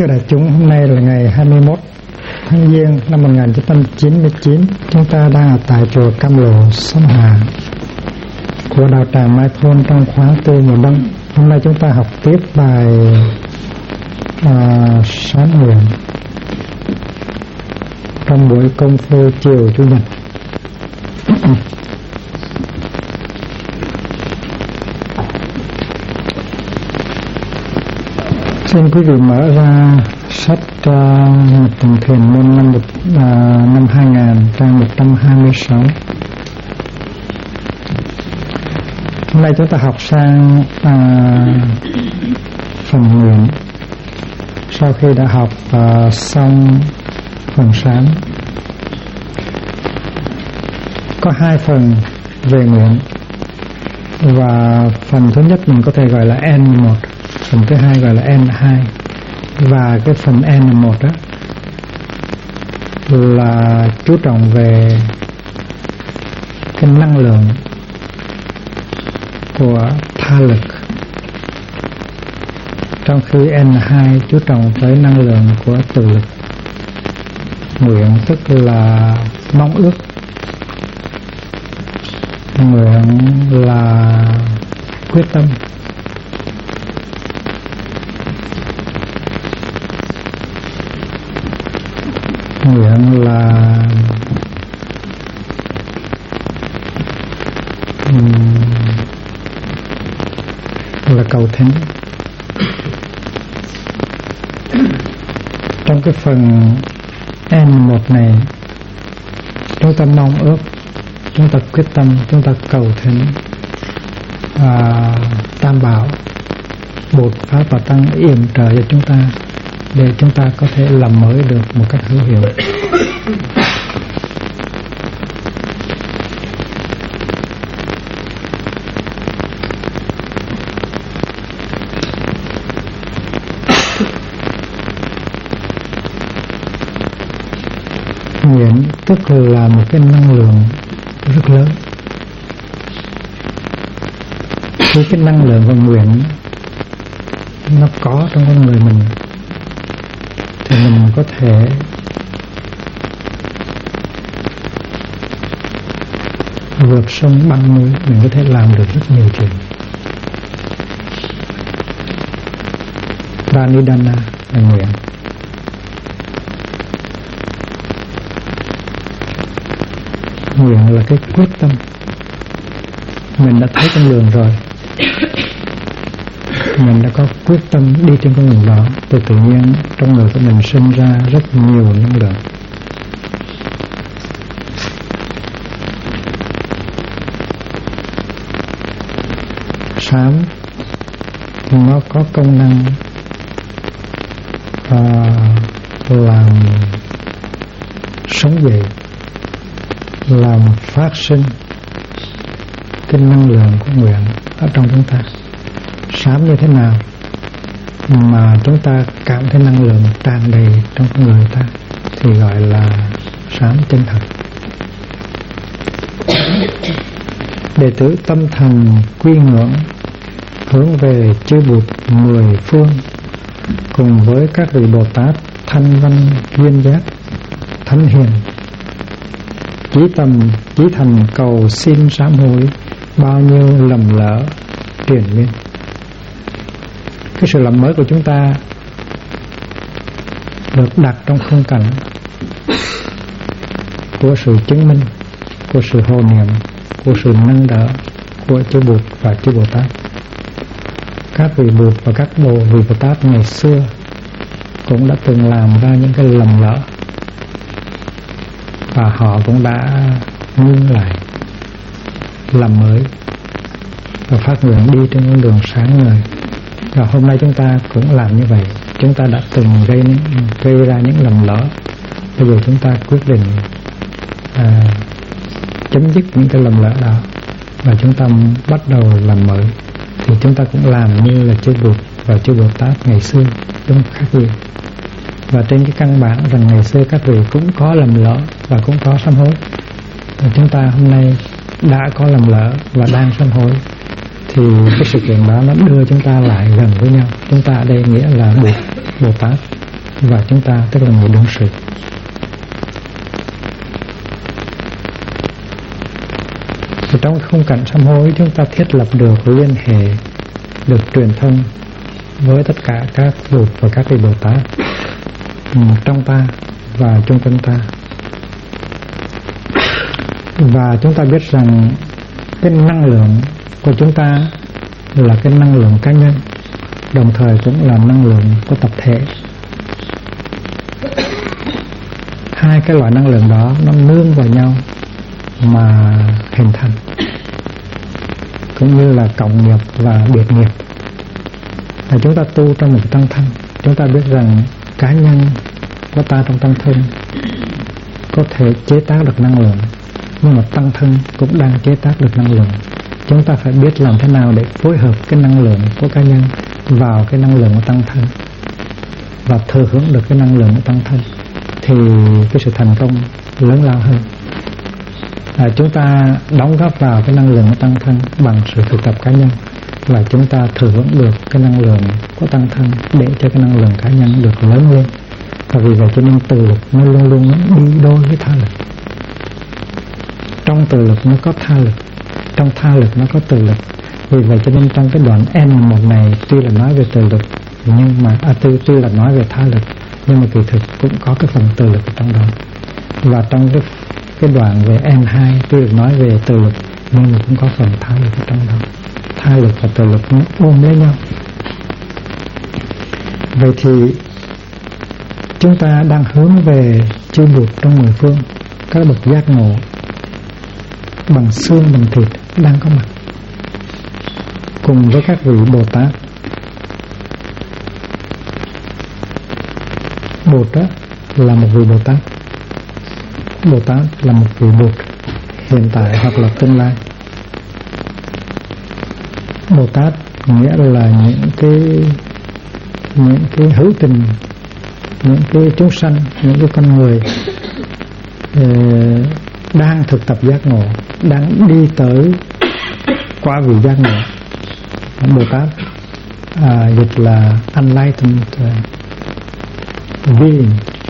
Thưa đại chúng, hôm nay là ngày 21 tháng Giêng năm 1999. Chúng ta đang ở tại chùa Cam Lộ, Sông Hà của đạo tràng Mai Thôn trong khóa tu mùa đông. Hôm nay chúng ta học tiếp bài Sám Nguyện trong buổi công phu chiều Chủ nhật. Xin quý vị mở ra sách Mật Tùng Thiền môn năm 2000, trang 126. Hôm nay chúng ta học sang phần nguyện. Sau khi đã học xong phần sáng, có hai phần về nguyện, và phần thứ nhất mình có thể gọi là N1, phần thứ hai gọi là N2. Và cái phần N1 đó là chú trọng về cái năng lượng của tha lực, trong khi N2 chú trọng tới năng lượng của từ lực. Nguyện tức là mong ước, nguyện là quyết tâm, nguyện là cầu thỉnh. Trong cái phần N1 này, chúng ta mong ước, chúng ta quyết tâm, chúng ta cầu thỉnh Tam Bảo, Bột Pháp và Tăng yểm trợ cho chúng ta, để chúng ta có thể làm mới được một cách hữu hiệu. Nguyện tức là một cái năng lượng rất lớn. Khi cái năng lượng của nguyện nó có trong con người mình, thì mình có thể vượt sông băng núi, mình có thể làm được rất nhiều chuyện. Pranidhana là nguyện. Nguyện là cái quyết tâm. Mình đã thấy con đường rồi, mình đã có quyết tâm đi trên con đường đó, thì tự nhiên trong người của mình sinh ra rất nhiều năng lượng. Sám thì nó có công năng làm sống dậy, làm phát sinh cái năng lượng của nguyện ở trong chúng ta. Sám như thế nào mà chúng ta cảm thấy năng lượng tràn đầy trong con người ta thì gọi là sám chân thật. Đệ tử tâm thành quy ngưỡng, hướng về chư Bụt 10 phương, cùng với các vị Bồ Tát thanh văn duyên giác thánh hiền, chí thành cầu xin sám hối bao nhiêu lầm lỡ triền miên. Cái sự làm mới của chúng ta được đặt trong khung cảnh của sự chứng minh, của sự hộ niệm, của sự nâng đỡ của chư Bụt và chư Bồ Tát. Các vị Bụt và các vị Bồ Tát ngày xưa cũng đã từng làm ra những cái lầm lỡ, và họ cũng đã ngưng lại, làm mới và phát nguyện đi trên con đường sáng ngời. Và hôm nay chúng ta cũng làm như vậy. Chúng ta đã từng gây ra những lầm lỡ, bây giờ chúng ta quyết định chấm dứt những cái lầm lỡ đó, và chúng ta bắt đầu làm mới. Thì chúng ta cũng làm như là chư Bụt và chư Bồ Tát ngày xưa, chúng khác gì. Và trên cái căn bản rằng ngày xưa các vị cũng có lầm lỡ và cũng có sám hối, và chúng ta hôm nay đã có lầm lỡ và đang sám hối, thì cái sự kiện đó nó đưa chúng ta lại gần với nhau. Chúng ta ở đây nghĩa là Bồ Tát và chúng ta tức là người đương sự. Thì trong khung cảnh sám hối chúng ta thiết lập được liên hệ, được truyền thông với tất cả các Bụt và các vị Bồ Tát trong ta và chung quanh ta. Và chúng ta biết rằng cái năng lượng của chúng ta là cái năng lượng cá nhân, đồng thời cũng là năng lượng của tập thể. Hai cái loại năng lượng đó nó nương vào nhau mà hình thành, cũng như là cộng nghiệp và biệt nghiệp. Và chúng ta tu trong một tăng thân, chúng ta biết rằng cá nhân của ta trong tăng thân có thể chế tác được năng lượng, nhưng mà tăng thân cũng đang chế tác được năng lượng. Chúng ta phải biết làm thế nào để phối hợp cái năng lượng của cá nhân vào cái năng lượng của tăng thân và thừa hưởng được cái năng lượng của tăng thân, thì cái sự thành công lớn lao hơn. Chúng ta đóng góp vào cái năng lượng của tăng thân bằng sự thực tập cá nhân, và chúng ta thừa hưởng được cái năng lượng của tăng thân để cho cái năng lượng cá nhân được lớn lên. Và vì vậy cho nên từ lực nó luôn luôn đi đôi với tha lực. Trong từ lực nó có tha lực, trong tha lực nó có từ lực. Vì vậy cho nên trong cái đoạn N1 này tuy là nói về từ lực, nhưng mà tuy là nói về tha lực, nhưng mà kỳ thực cũng có cái phần từ lực ở trong đó. Và trong cái đoạn về N2 tuy được nói về từ lực, nhưng mà cũng có phần tha lực ở trong đó. Tha lực và từ lực nó ôm lấy nhau. Vậy thì chúng ta đang hướng về chư Bụt trong mười phương, các bậc giác ngộ bằng xương bằng thịt đang có mặt, cùng với các vị Bồ Tát. Bụt đó là một vị Bồ Tát, Bồ Tát là một vị Bụt hiện tại hoặc là tương lai. Bồ Tát nghĩa là những cái hữu tình, những cái chúng sanh, những cái con người đang thực tập giác ngộ, đang đi tới qua vị giác ngộ. Bồ Tát dịch là enlightened being.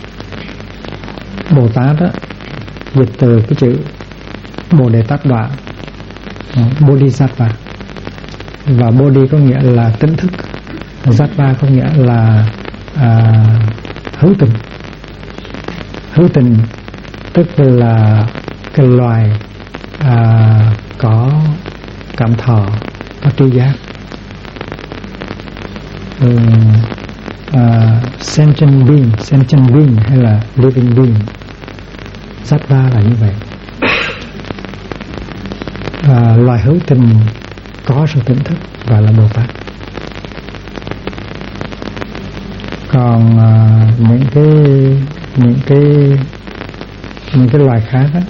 Bồ Tát á, dịch từ cái chữ Bồ Đề Tát Đọa, Bodhisattva. Và Bodhi có nghĩa là tỉnh thức, Sattva có nghĩa là hữu tình. Hữu tình tức là cái loài có cảm thọ, có tri giác. Sentient being hay là living being, Sattva là như vậy. Loài hữu tình có sự tỉnh thức và là Bồ Tát. Còn những cái loài khác á,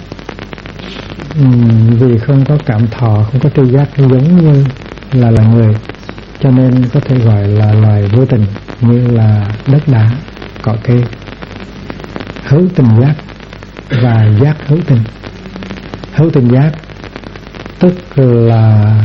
vì không có cảm thọ, không có tri giác giống như là người, cho nên có thể gọi là loài vô tình, như là đất đá, cỏ cây. Hữu tình giác và giác hữu tình. Hữu tình giác tức là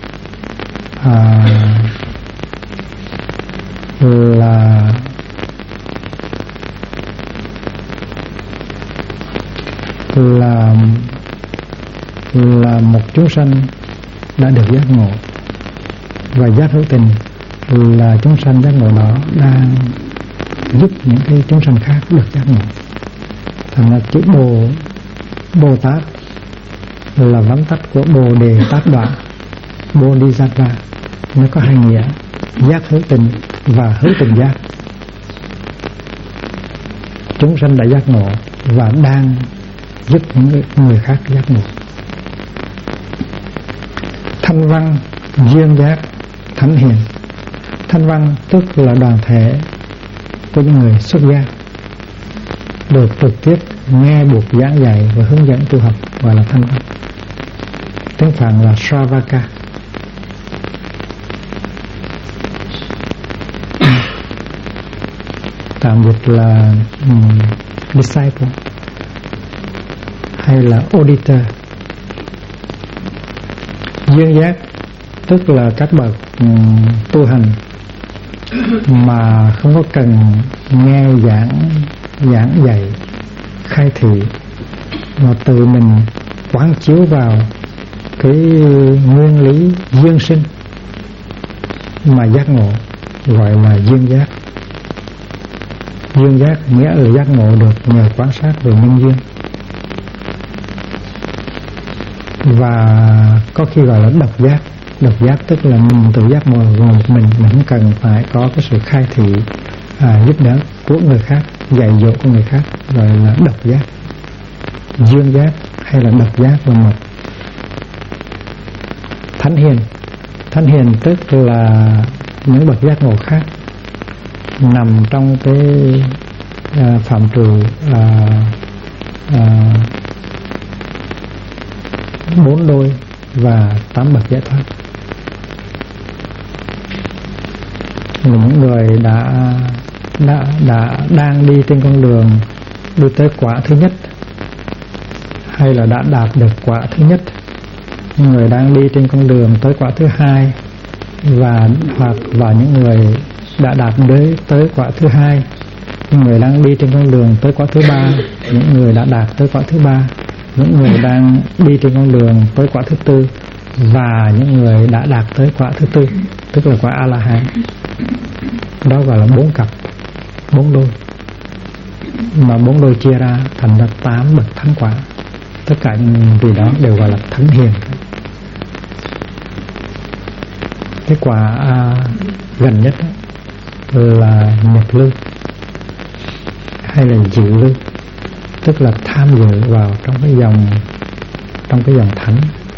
một chúng sanh đã được giác ngộ, và giác hữu tình là chúng sanh giác ngộ đó đang giúp những cái chúng sanh khác được giác ngộ. Thành ra chữ Bồ Tát là vắn tắt của Bồ Đề Tát Đọa, Bodhisattva. Nó có hai nghĩa, giác hữu tình và hữu tình giác. Chúng sanh đã giác ngộ và đang giúp những người khác giác ngộ. Thanh văn, duyên giác, thánh hiền. Thanh văn tức là đoàn thể của những người xuất gia, được trực tiếp nghe Bụt giảng dạy và hướng dẫn tu học, gọi là thanh văn. Tiếng Phạn là Sravaka. Tạm dịch là disciple hay là auditor. Duyên giác tức là các bậc tu hành mà không có cần nghe giảng dạy khai thị, mà tự mình quán chiếu vào cái nguyên lý duyên sinh mà giác ngộ, gọi là duyên giác. Duyên giác nghĩa là giác ngộ được nhờ quan sát về nhân duyên, và có khi gọi là độc giác. Độc giác tức là mình tự giác ngồi một mình không cần phải có cái sự khai thị giúp đỡ của người khác, dạy dỗ của người khác, gọi là độc giác. Duyên giác hay là độc giác là một. Thánh hiền. Thánh hiền tức là những bậc giác ngộ khác, nằm trong cái phạm trù 4 đôi và 8 bậc giải thoát. Những người đang đi trên con đường đi tới quả thứ nhất, hay là đã đạt được quả thứ nhất, người đang đi trên con đường tới quả thứ hai, hoặc những người đã đạt tới quả thứ hai, những người đang đi trên con đường tới quả thứ ba, những người đã đạt tới quả thứ ba, những người đang đi trên con đường tới quả thứ tư, và những người đã đạt tới quả thứ tư, tức là quả A-la-hán. Đó gọi là 4 cặp, 4 đôi, mà 4 đôi chia ra thành ra 8 bậc thánh quả. Tất cả những vị đó đều gọi là thánh hiền. Cái quả gần nhất là nhập lưu hay là dự lưu, tức là tham dự vào trong cái dòng thánh.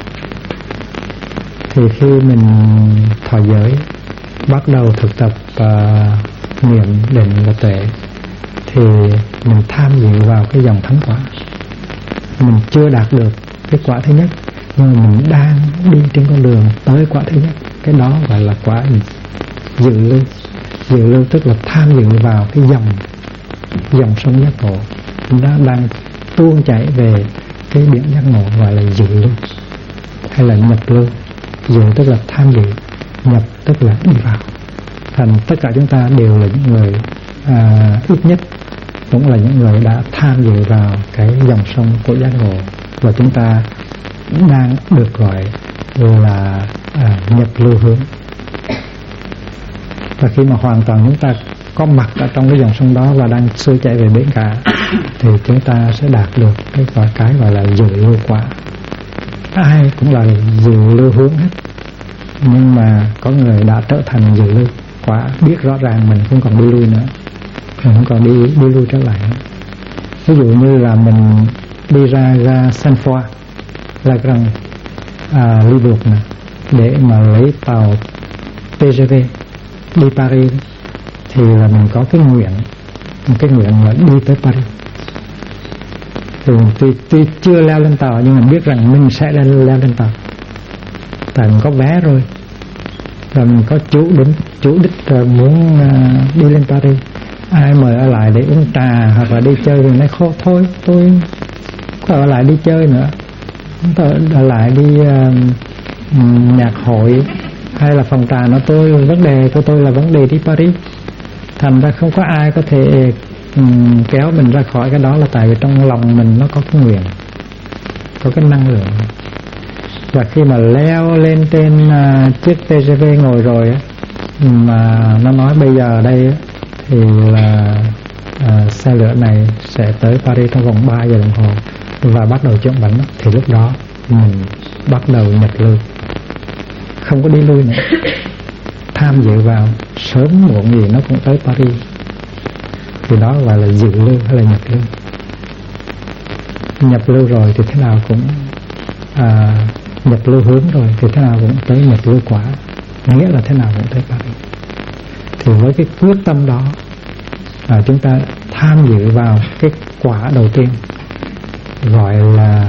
Thì khi mình thọ giới, bắt đầu thực tập niệm định và tuệ, thì mình tham dự vào cái dòng thánh quả. Mình chưa đạt được cái quả thứ nhất, nhưng mà mình đang đi trên con đường tới quả thứ nhất. Cái đó gọi là quả dự lưu. Dự lưu tức là tham dự vào cái dòng sông giác ngộ. Chúng ta đang tuôn chảy về cái biển giác ngộ, gọi là dự lưu hay là nhập lưu. Dự tức là tham dự, nhập tức là đi vào. Thành tất cả chúng ta đều là những người ít nhất cũng là những người đã tham dự vào cái dòng sông của giác ngộ, và chúng ta đang được gọi là nhập lưu hướng. Và khi mà hoàn toàn chúng ta có mặt ở trong cái dòng sông đó và đang xuôi chạy về bến cả, thì chúng ta sẽ đạt được cái gọi là dự lưu quả. Ai cũng là dự lưu hướng hết, nhưng mà có người đã trở thành dự lưu quả, biết rõ ràng mình không còn đi lui nữa, mình không còn đi lui trở lại nữa. Ví dụ như là mình đi ra Saint-Foy là rằng Libourg này, để mà lấy tàu TGV đi Paris, thì là mình có cái nguyện là đi tới Paris. Tuy chưa leo lên tàu, nhưng mình biết rằng mình sẽ leo lên tàu, tại mình có vé rồi, và mình có chủ đích rồi, muốn đi lên Paris. Ai mời ở lại để uống trà hoặc là đi chơi thì nói thôi tôi có ở lại đi chơi nữa, tôi ở lại đi nhạc hội hay là phòng trà nó vấn đề của tôi là vấn đề đi Paris. Thành ra không có ai có thể kéo mình ra khỏi cái đó, là tại vì trong lòng mình nó có cái nguyện, có cái năng lượng. Và khi mà leo lên trên chiếc TGV ngồi rồi mà nó nói bây giờ đây thì là xe lửa này sẽ tới Paris trong vòng 3 giờ đồng hồ và bắt đầu chuyển bánh, thì lúc đó mình bắt đầu nhập lưu, không có đi lui nữa, tham dự vào, sớm muộn gì nó cũng tới Paris. Thì đó gọi là dự lưu hay là nhập lưu. Nhập lưu rồi thì thế nào cũng nhập lưu hướng rồi thì thế nào cũng tới nhập lưu quả, nghĩa là thế nào cũng tới Paris. Thì với cái quyết tâm đó, chúng ta tham dự vào cái quả đầu tiên, gọi là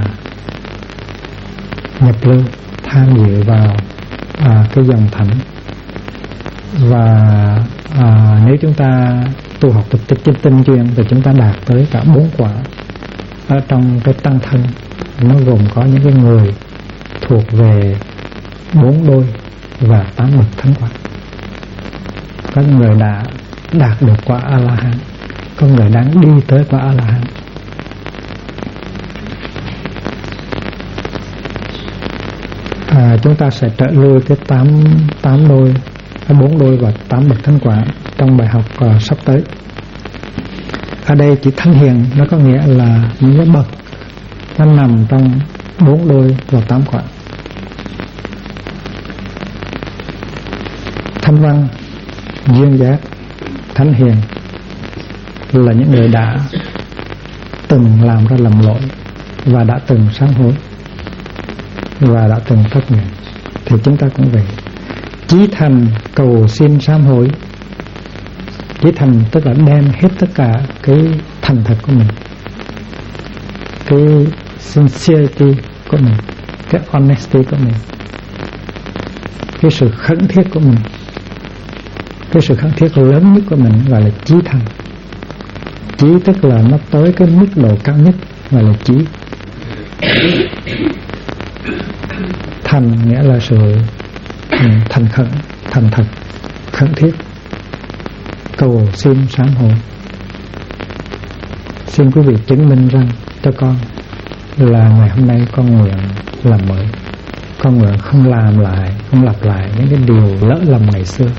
nhập lưu, tham dự vào cái dòng thánh. Và nếu chúng ta tu học thực tích tinh chuyên thì chúng ta đạt tới cả 4 quả ở trong cái tăng thân. Nó gồm có những cái người thuộc về 4 đôi và 8 bậc thánh quả. có người đã đạt được quả A-la-hán, có người đang đi tới quả A-la-hán. Chúng ta sẽ trợ lui cái 4 đôi và 8 bậc thánh quả trong bài học sắp tới. Ở đây chữ thánh hiền nó có nghĩa là những cái bậc nó nằm trong 4 đôi và 8 quả. Thanh văn, duyên giác, thánh hiền là những người đã từng làm ra lầm lỗi và đã từng sám hối và đã từng phát nguyện. Thì chúng ta cũng vậy. Chí thành cầu xin sám hối. Chí thành tức là đem hết tất cả cái thành thật của mình, cái sincerity của mình, cái honesty của mình, cái sự khẩn thiết của mình. Cái sự khẩn thiết lớn nhất của mình gọi là chí thành. Chí tức là nó tới cái mức độ cao nhất, gọi là chí. Thành nghĩa là sự thành khẩn, thành thật, khẩn thiết. Cầu xin sám hối. Xin quý vị chứng minh rằng cho con là ngày hôm nay con nguyện làm mới. Con nguyện không làm lại, không lặp lại những cái điều lỡ lầm ngày xưa.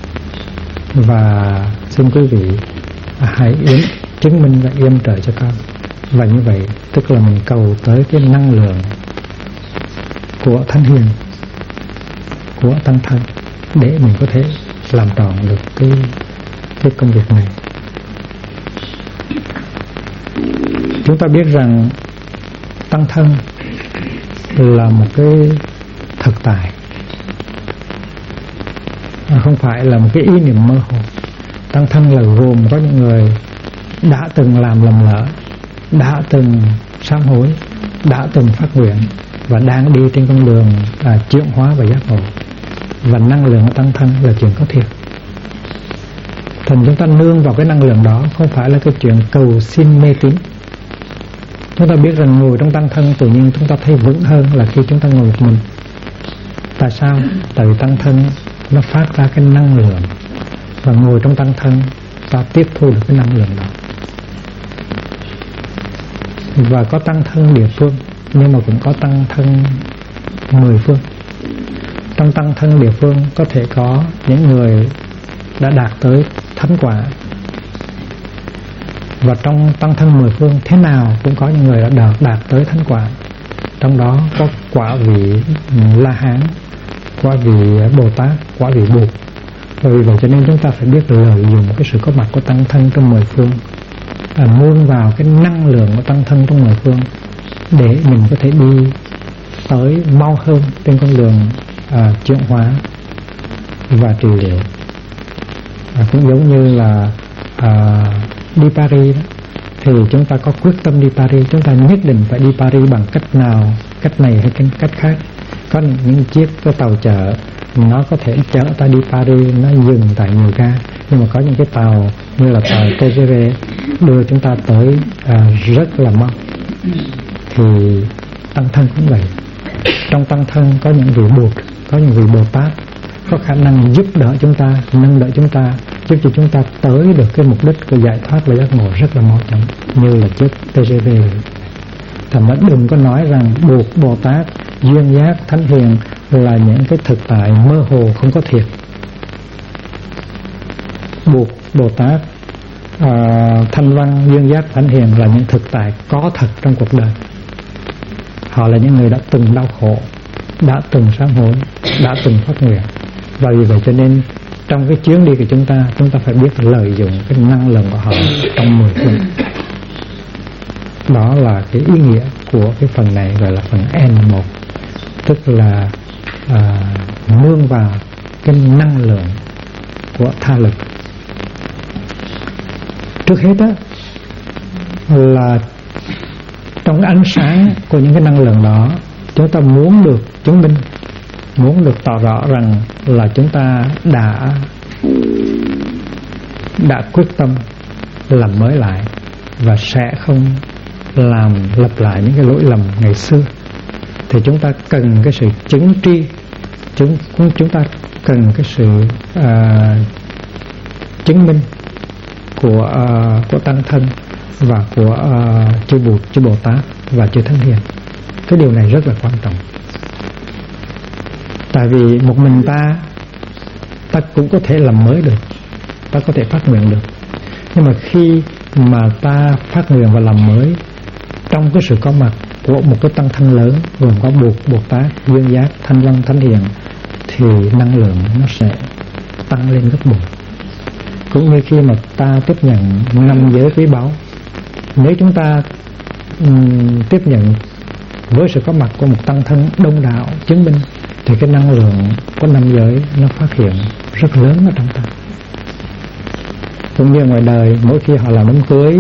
Và xin quý vị hãy chứng minh và yểm trợ cho con. Và như vậy tức là mình cầu tới cái năng lượng của thánh hiền, của tăng thân, để mình có thể làm tròn được cái công việc này. Chúng ta biết rằng tăng thân là một cái thực tại, không phải là một cái ý niệm mơ hồ. Tăng thân là gồm có những người đã từng làm lầm lỡ, đã từng sám hối, đã từng phát nguyện và đang đi trên con đường chuyển hóa và giác ngộ. Và năng lượng của tăng thân là chuyện có thiệt. Thành chúng ta nương vào cái năng lượng đó, không phải là cái chuyện cầu xin mê tín. Chúng ta biết rằng ngồi trong tăng thân tự nhiên chúng ta thấy vững hơn là khi chúng ta ngồi một mình. Tại sao? Tại vì tăng thân nó phát ra cái năng lượng, và ngồi trong tăng thân ta tiếp thu được cái năng lượng đó. Và có tăng thân địa phương, nhưng mà cũng có tăng thân 10 phương. Trong tăng thân địa phương có thể có những người đã đạt tới thánh quả. Và trong tăng thân 10 phương thế nào cũng có những người đã đạt tới thánh quả. Trong đó có quả vị La Hán, quả vị Bồ Tát, quả vị Bụt. Và vì vậy cho nên chúng ta phải biết lợi dụng cái sự có mặt của tăng thân trong 10 phương, nương vào cái năng lượng của tăng thân trong 10 phương để mình có thể đi tới mau hơn trên con đường chuyển hóa và trị liệu. Cũng giống như là đi Paris đó, thì chúng ta có quyết tâm đi Paris, chúng ta nhất định phải đi Paris bằng cách nào, cách này hay cách khác. Có những chiếc cái tàu chở nó có thể chở ta đi Paris, nó dừng tại nhiều ga, nhưng mà có những cái tàu như là tàu TGV đưa chúng ta tới rất là mau. Thì tăng thân cũng vậy. Trong tăng thân có những vị Bụt, có những vị Bồ Tát có khả năng giúp đỡ chúng ta, nâng đỡ chúng ta, giúp cho chúng ta tới được cái mục đích của giải thoát và giác ngộ rất là mau chóng, như là chiếc TGV. Thành ra đừng có nói rằng Bụt, Bồ Tát, duyên giác, thánh hiền là những cái thực tại mơ hồ không có thiệt. Bụt, Bồ Tát, thanh văn, duyên giác, thánh hiền là những thực tại có thật trong cuộc đời. Họ là những người đã từng đau khổ, đã từng sám hối, đã từng phát nguyện. Và vì vậy cho nên trong cái chuyến đi của chúng ta phải biết lợi dụng cái năng lượng của họ trong 10 phương. Đó là cái ý nghĩa của cái phần này, gọi là phần N1, tức là nương vào cái năng lượng của tha lực. Trước hết đó là trong cái ánh sáng của những cái năng lượng đó, chúng ta muốn được chứng minh, muốn được tỏ rõ rằng là chúng ta đã quyết tâm làm mới lại và sẽ không lặp lại những cái lỗi lầm ngày xưa. Thì chúng ta cần cái sự chứng tri, chúng ta cần cái sự chứng minh của tăng thân và của chư Bồ Tát và chư Thánh Hiền. Cái điều này rất là quan trọng. Tại vì một mình ta cũng có thể làm mới được, ta có thể phát nguyện được. Nhưng mà khi mà ta phát nguyện và làm mới trong cái sự có mặt của một cái tăng thân lớn gồm có Bồ Tát, Duyên Giác, Thanh Văn, Thánh Hiền, thì năng lượng nó sẽ tăng lên gấp bội. Cũng như khi mà ta tiếp nhận 5 giới quý báu, nếu chúng ta tiếp nhận với sự có mặt của một tăng thân đông đảo chứng minh, thì cái năng lượng của 5 giới nó phát hiện rất lớn ở trong ta. Cũng như ngoài đời, mỗi khi họ làm đám cưới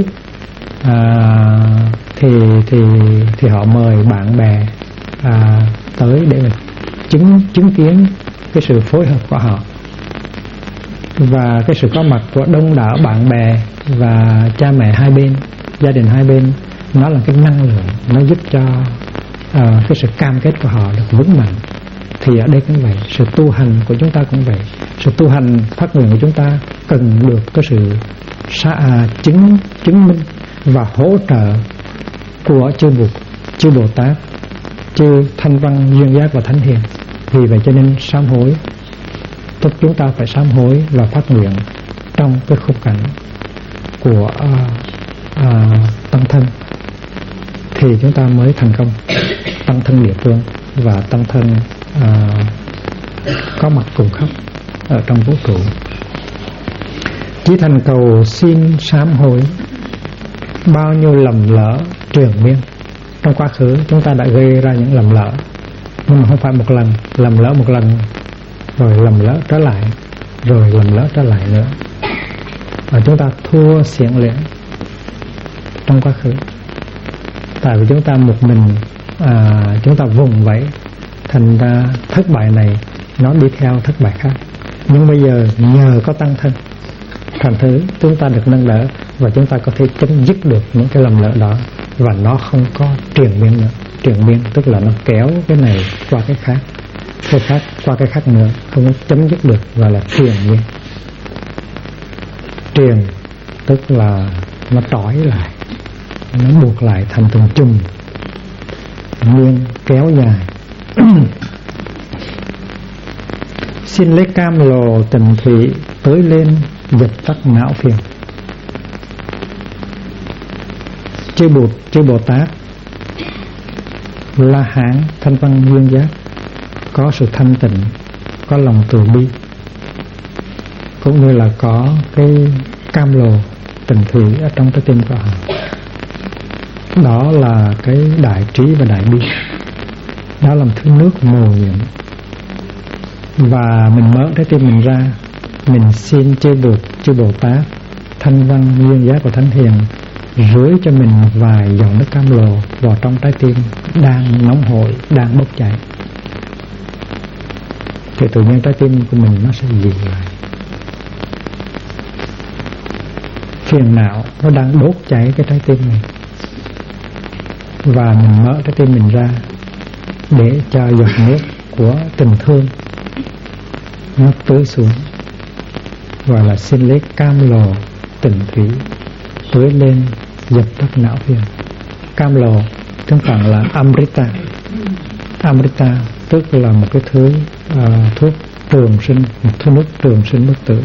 thì họ mời bạn bè tới để mà chứng kiến cái sự phối hợp của họ. Và cái sự có mặt của đông đảo bạn bè và cha mẹ hai bên, gia đình hai bên, nó là cái năng lượng, nó giúp cho cái sự cam kết của họ được vững mạnh. Thì ở đây cũng vậy, sự tu hành của chúng ta cũng vậy. Sự tu hành phát nguyện của chúng ta cần được cái sự chứng minh và hỗ trợ của chư Bồ Tát, chư Thanh Văn, Duyên Giác và Thánh Hiền. Vì vậy cho nên sám hối, tức chúng ta phải sám hối và phát nguyện trong cái khung cảnh của tăng thân, thì chúng ta mới thành công. Tăng thân địa phương và tăng thân có mặt cùng khắp ở trong vũ trụ. Chỉ thành cầu xin sám hối bao nhiêu lầm lỡ triền miên. Trong quá khứ chúng ta đã gây ra những lầm lỡ, nhưng mà không phải một lần, lầm lỡ một lần rồi lầm lỡ trở lại, rồi lầm lỡ trở lại nữa. Và chúng ta thua xiển luyện trong quá khứ. Tại vì chúng ta một mình, chúng ta vùng vẫy, thành ra thất bại này nó đi theo thất bại khác. Nhưng bây giờ nhờ có tăng thân, thành thứ chúng ta được nâng đỡ và chúng ta có thể chấm dứt được những cái lầm lỡ đó, và nó không có triền miên nữa. Triền miên tức là nó kéo cái này qua cái khác qua cái khác nữa, không có chấm dứt được, gọi là triền miên. Triền tức là nó trói lại, nó buộc lại thành từng chùm, miên kéo dài. Xin lấy cam lồ tình thủy tới lên dập tắt não phiền. Chư Bồ Tát, La Hán, Thanh Văn, Duyên Giác có sự thanh tịnh, có lòng từ bi, cũng như là có cái cam lồ tình thủy ở trong trái tim của họ. Đó là cái đại trí và đại bi. Đó là một thứ nước mồ nhiệm. Và mình mở trái tim mình ra, mình xin chư Bồ Tát, Thanh Văn, Duyên Giác và Thánh Hiền rưới cho mình vài giọt nước cam lồ vào trong trái tim đang nóng hổi, đang bốc cháy. Thì tự nhiên trái tim của mình nó sẽ dịu lại. Phiền não nó đang đốt cháy cái trái tim này, và mình mở trái tim mình ra để cho giọt nước của tình thương nó tưới xuống, gọi là xin lấy cam lồ tình thủy tưới lên dập tắt não phiền. Cam lồ tiếng Phạn là Amrita. Amrita tức là một cái thứ thuốc trường sinh, một thứ nước trường sinh bất tử.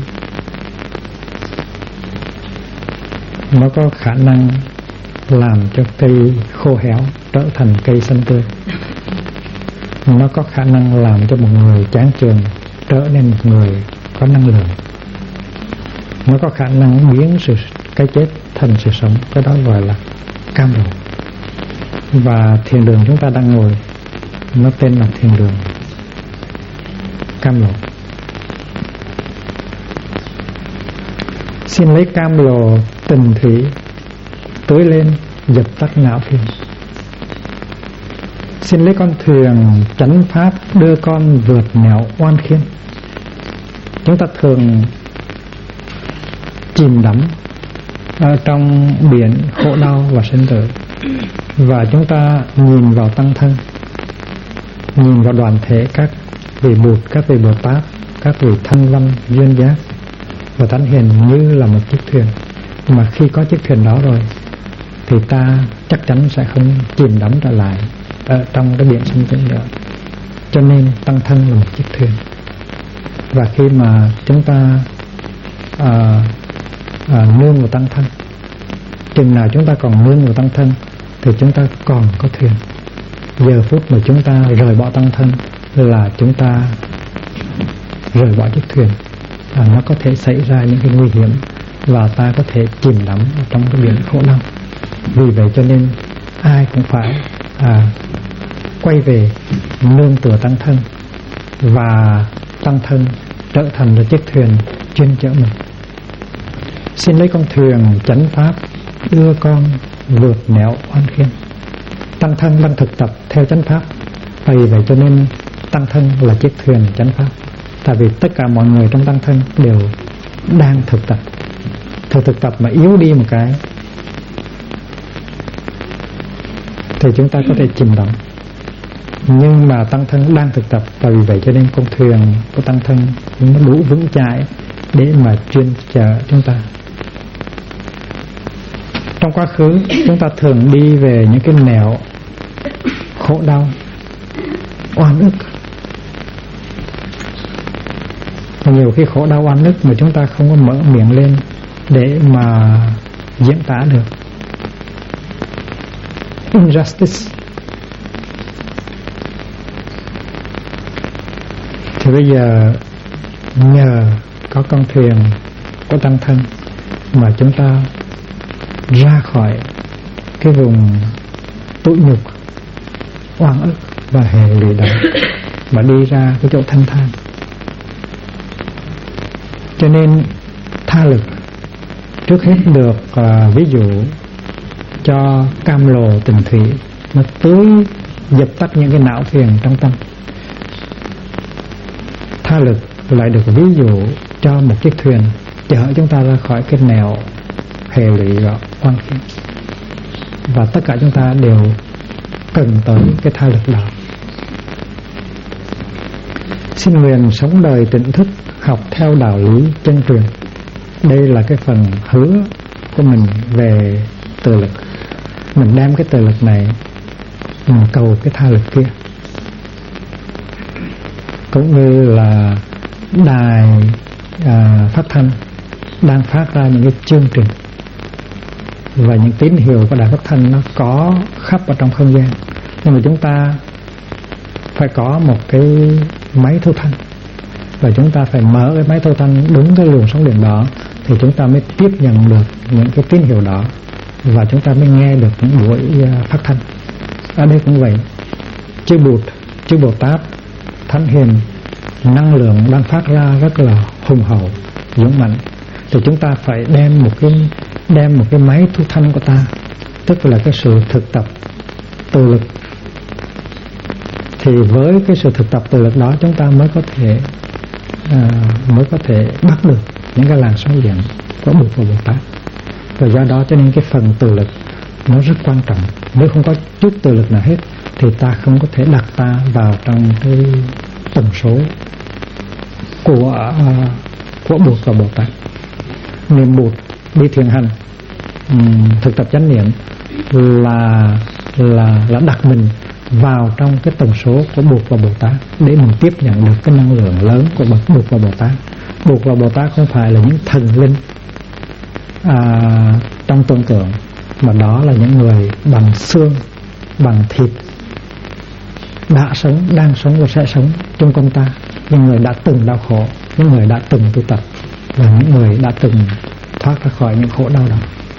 Nó có khả năng làm cho cây khô héo trở thành cây xanh tươi. Nó có khả năng làm cho một người chán chường trở nên một người có năng lượng. Nó có khả năng biến cái chết thành sự sống. Cái đó gọi là cam lồ. Và thiền đường chúng ta đang ngồi, nó tên là thiền đường cam lồ. Xin lấy cam lồ tình thủy tưới lên dập tắt não phiền. Xin lấy con thuyền chánh pháp đưa con vượt nẻo oan khiên. Chúng ta thường chìm đắm ở trong biển khổ đau và sinh tử, và chúng ta nhìn vào tăng thân, nhìn vào đoàn thể các vị Bụt, các vị Bồ Tát, các vị Thanh Văn, Duyên Giác, và tánh hiền như là một chiếc thuyền. Mà khi có chiếc thuyền đó rồi thì ta chắc chắn sẽ không chìm đắm trở lại ở trong cái biển sanh tử nữa. Cho nên tăng thân là một chiếc thuyền. Và khi mà chúng ta nương vào tăng thân, chừng nào chúng ta còn nương vào tăng thân thì chúng ta còn có thuyền. Giờ phút mà chúng ta rời bỏ tăng thân là chúng ta rời bỏ chiếc thuyền, nó có thể xảy ra những cái nguy hiểm và ta có thể chìm đắm trong cái biển khổ đau. Vì vậy cho nên ai cũng phải quay về nương tựa tăng thân, và tăng thân trở thành là chiếc thuyền chuyên chở mình. Xin lấy con thuyền chánh pháp đưa con vượt nẻo oan khiên. Tăng thân đang thực tập theo chánh pháp, vì vậy cho nên tăng thân là chiếc thuyền chánh pháp. Tại vì tất cả mọi người trong tăng thân đều đang thực tập. Thực tập mà yếu đi một cái thì chúng ta có thể chìm đắm. Nhưng mà tăng thân đang thực tập, và vì vậy cho nên con thuyền của tăng thân nó đủ vững chãi để mà chuyên chở chúng ta. Trong quá khứ chúng ta thường đi về những cái nẻo khổ đau, oan ức. Nhiều khi khổ đau oan ức mà chúng ta không có mở miệng lên để mà diễn tả được. Injustice. Thì bây giờ nhờ có con thuyền của tăng thân mà chúng ta ra khỏi cái vùng tủi nhục, oan ức và hệ lụy đó, mà đi ra cái chỗ thanh thản. Cho nên tha lực trước hết được ví dụ cho cam lồ tình thủy, nó tưới dập tắt những cái não phiền trong tâm. Tha lực lại được ví dụ cho một chiếc thuyền chở chúng ta ra khỏi cái nẻo hệ lụy và oan khiên. Và tất cả chúng ta đều cần tới cái tha lực đó. Xin nguyện sống đời tỉnh thức, học theo đạo lý chân truyền. Đây là cái phần hứa của mình về tự lực. Mình đem cái tự lực này mình cầu cái tha lực kia. Cũng như là đài phát thanh đang phát ra những cái chương trình, và những tín hiệu của đài phát thanh nó có khắp ở trong không gian. Nhưng mà chúng ta phải có một cái máy thu thanh, và chúng ta phải mở cái máy thu thanh đúng cái luồng sóng điện đó thì chúng ta mới tiếp nhận được những cái tín hiệu đó, và chúng ta mới nghe được những buổi phát thanh. Ở đây cũng vậy. Chư Bồ Tát Thánh Hiền năng lượng đang phát ra rất là hùng hậu, dũng mạnh, thì chúng ta phải đem một cái máy thu thanh của ta, tức là cái sự thực tập tự lực. Thì với cái sự thực tập tự lực đó chúng ta mới có thể bắt được những cái làn sóng điện của Bụt và Bồ Tát. Và do đó cho nên cái phần tự lực nó rất quan trọng. Nếu không có chút tự lực nào hết thì ta không có thể đặt ta vào trong cái tần số của Bụt và Bồ Tát. Niệm Bụt đi thiền hành, thực tập chánh niệm là đặt mình vào trong cái tần số của Bụt và Bồ Tát để mình tiếp nhận được cái năng lượng lớn của bậc Bụt và Bồ Tát. Bụt và Bồ Tát không phải là những thần linh trong tưởng tượng, mà đó là những người bằng xương, bằng thịt, đã sống, đang sống và sẽ sống trong quanh ta. Những người đã từng đau khổ, những người đã từng tu tập, và những người đã từng thoát ra khỏi những khổ đau đó.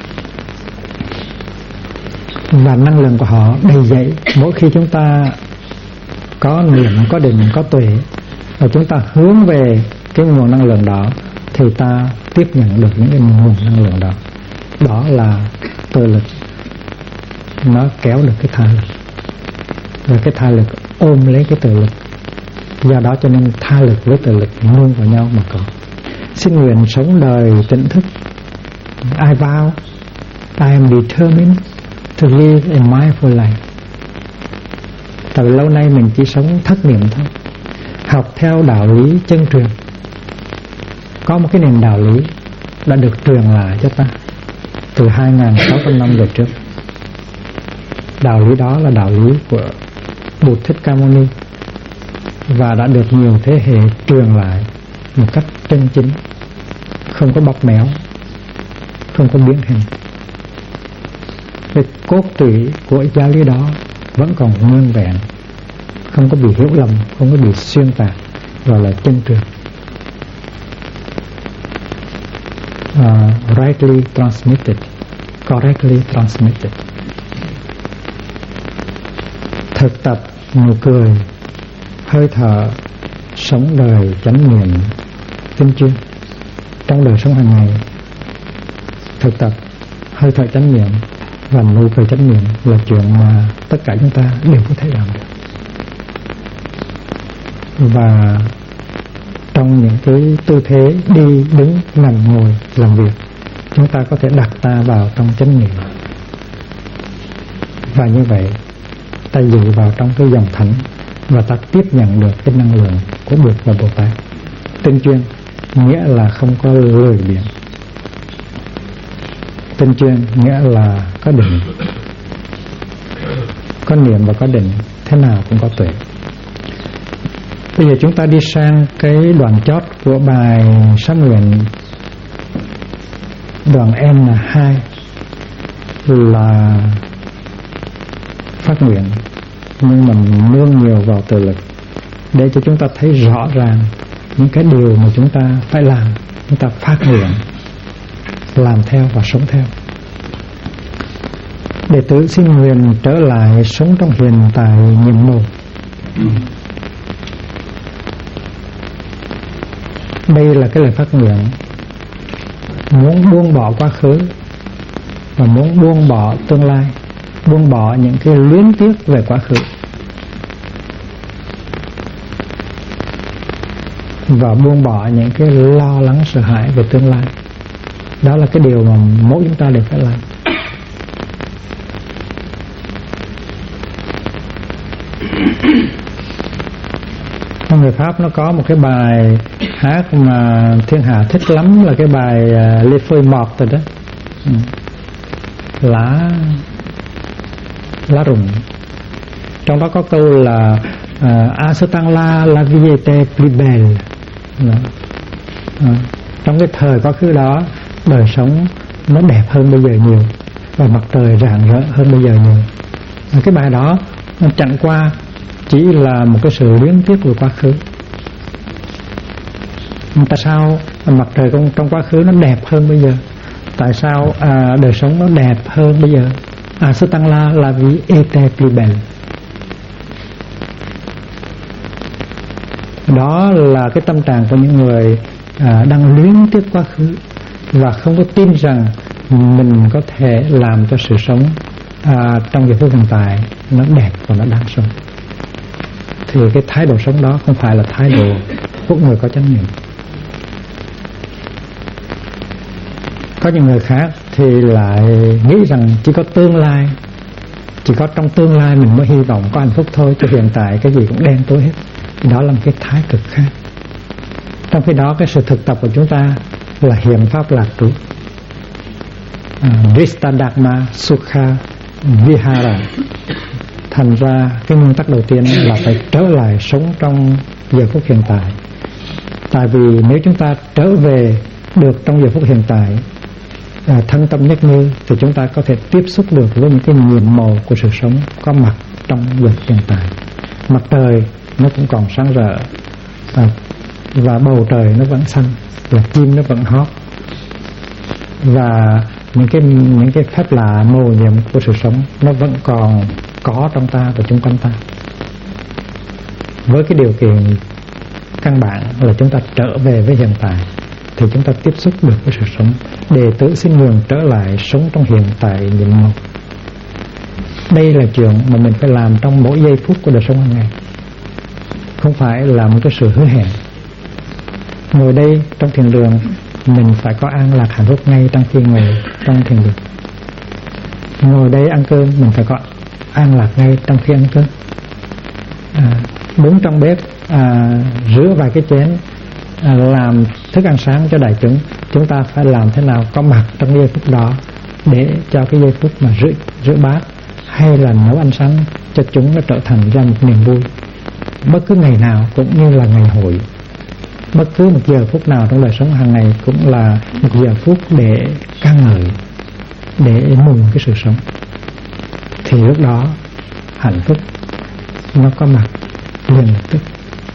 Và năng lượng của họ đầy dẫy. Mỗi khi chúng ta có niệm, có định, có tuệ, và chúng ta hướng về cái nguồn năng lượng đó thì ta tiếp nhận được những cái nguồn năng lượng đó. Đó là tự lực, nó kéo được cái tha lực, và cái tha lực ôm lấy cái tự lực. Do đó cho nên tha lực với tự lực nương vào nhau mà có. Xin nguyện sống đời tỉnh thức. I vow I am determined to live a mindful life. Tại vì lâu nay mình chỉ sống thất niệm thôi, học theo đạo lý chân truyền. có một cái nền đạo lý đã được truyền lại cho ta từ 2.600 năm về trước. Đạo lý đó là đạo lý của Bụt Thích Ca Mâu Ni, và đã được nhiều thế hệ truyền lại một cách chân chính, không có bóp méo, không có biến hình. Cái cốt tủy của giáo lý đó vẫn còn nguyên vẹn, không có bị hiểu lầm, không có bị xuyên tạc, gọi là chân truyền. Rightly transmitted, correctly transmitted. Thực tập nụ cười, hơi thở, sống đời chánh niệm, tinh chuyên trong đời sống hàng ngày. Thực tập hơi thở chánh niệm và nụ cười chánh niệm là chuyện mà tất cả chúng ta đều có thể làm được. Và trong những cái tư thế đi, đứng, nằm, ngồi, làm việc, chúng ta có thể đặt ta vào trong chánh niệm. Và như vậy ta dựa vào trong cái dòng thánh và ta tiếp nhận được cái năng lượng của Bụt và Bồ Tát. Tinh chuyên nghĩa là không có lười biếng. Tinh chuyên nghĩa là có định, có niệm và có định, thế nào cũng có tuệ. Bây giờ chúng ta đi sang cái đoạn chót của bài sám nguyện, đoạn N2 là phát nguyện, nhưng mà nương nhiều vào tự lực để cho chúng ta thấy rõ ràng những cái điều mà chúng ta phải làm. Chúng ta phát nguyện, làm theo và sống theo. Đệ tử xin nguyện trở lại sống trong hiện tại nhiệm màu. Đây là cái lời phát nguyện, muốn buông bỏ quá khứ và muốn buông bỏ tương lai, buông bỏ những cái luyến tiếc về quá khứ và buông bỏ những cái lo lắng sợ hãi về tương lai. Đó là cái điều mà mỗi chúng ta đều phải làm. Người Pháp nó có một cái bài hát mà thiên hạ thích lắm, là cái bài Les Feuilles Mortes đó, lá rụng. Trong đó có câu là à ce temps-là la vie était plus belle. Trong cái thời quá khứ đó, đời sống nó đẹp hơn bây giờ nhiều, và mặt trời rạng rỡ hơn bây giờ nhiều. Cái bài đó nó chẳng qua chỉ là một cái sự luyến tiếc của quá khứ. Tại sao mặt trời trong quá khứ nó đẹp hơn bây giờ? Tại sao đời sống nó đẹp hơn bây giờ? À ce temps-là la vie était plus belle. Đó là cái tâm trạng của những người đang luyến tiếc quá khứ và không có tin rằng mình có thể làm cho sự sống trong giây phút hiện tại nó đẹp và nó đáng sống. Thì cái thái độ sống đó không phải là thái độ của người có chánh niệm. Có những người khác thì lại nghĩ rằng chỉ có tương lai, chỉ có trong tương lai mình mới hy vọng có hạnh phúc thôi, chứ hiện tại cái gì cũng đen tối hết. Đó là một cái thái cực khác. Trong khi đó cái sự thực tập của chúng ta là hiện pháp lạc trú, Drista Dharma Sukha Vihara. Thành ra cái nguyên tắc đầu tiên là phải trở lại sống trong giờ phút hiện tại. Tại vì nếu chúng ta trở về được trong giờ phút hiện tại, thân tâm nhất như, thì chúng ta có thể tiếp xúc được với những cái nhiệm màu của sự sống có mặt trong giờ phút hiện tại. Mặt trời nó cũng còn sáng rỡ, và bầu trời nó vẫn xanh, và chim nó vẫn hót, và những cái phép lạ mầu nhiệm của sự sống nó vẫn còn có trong ta và chung quanh ta. Với cái điều kiện căn bản là chúng ta trở về với hiện tại, thì chúng ta tiếp xúc được với sự sống. Đệ tử xin nguyện trở lại sống trong hiện tại nhiệm màu. Đây là chuyện mà mình phải làm trong mỗi giây phút của đời sống hàng ngày, không phải là một cái sự hứa hẹn. Ngồi đây trong thiền đường, mình phải có an lạc hạnh phúc ngay trong khi ngồi trong thiền đường. Ngồi đây ăn cơm, mình phải có an lạc ngay trong khi ăn cơm. Đứng trong bếp rửa vài cái chén, làm thức ăn sáng cho đại chúng, chúng ta phải làm thế nào có mặt trong giây phút đó để cho cái giây phút mà rửa bát hay là nấu ăn sáng cho chúng nó trở thành ra một niềm vui. Bất cứ ngày nào cũng như là ngày hội, bất cứ một giờ phút nào trong đời sống hàng ngày cũng là một giờ phút để ca ngợi, để mừng cái sự sống. Thì lúc đó hạnh phúc nó có mặt liền lập tức.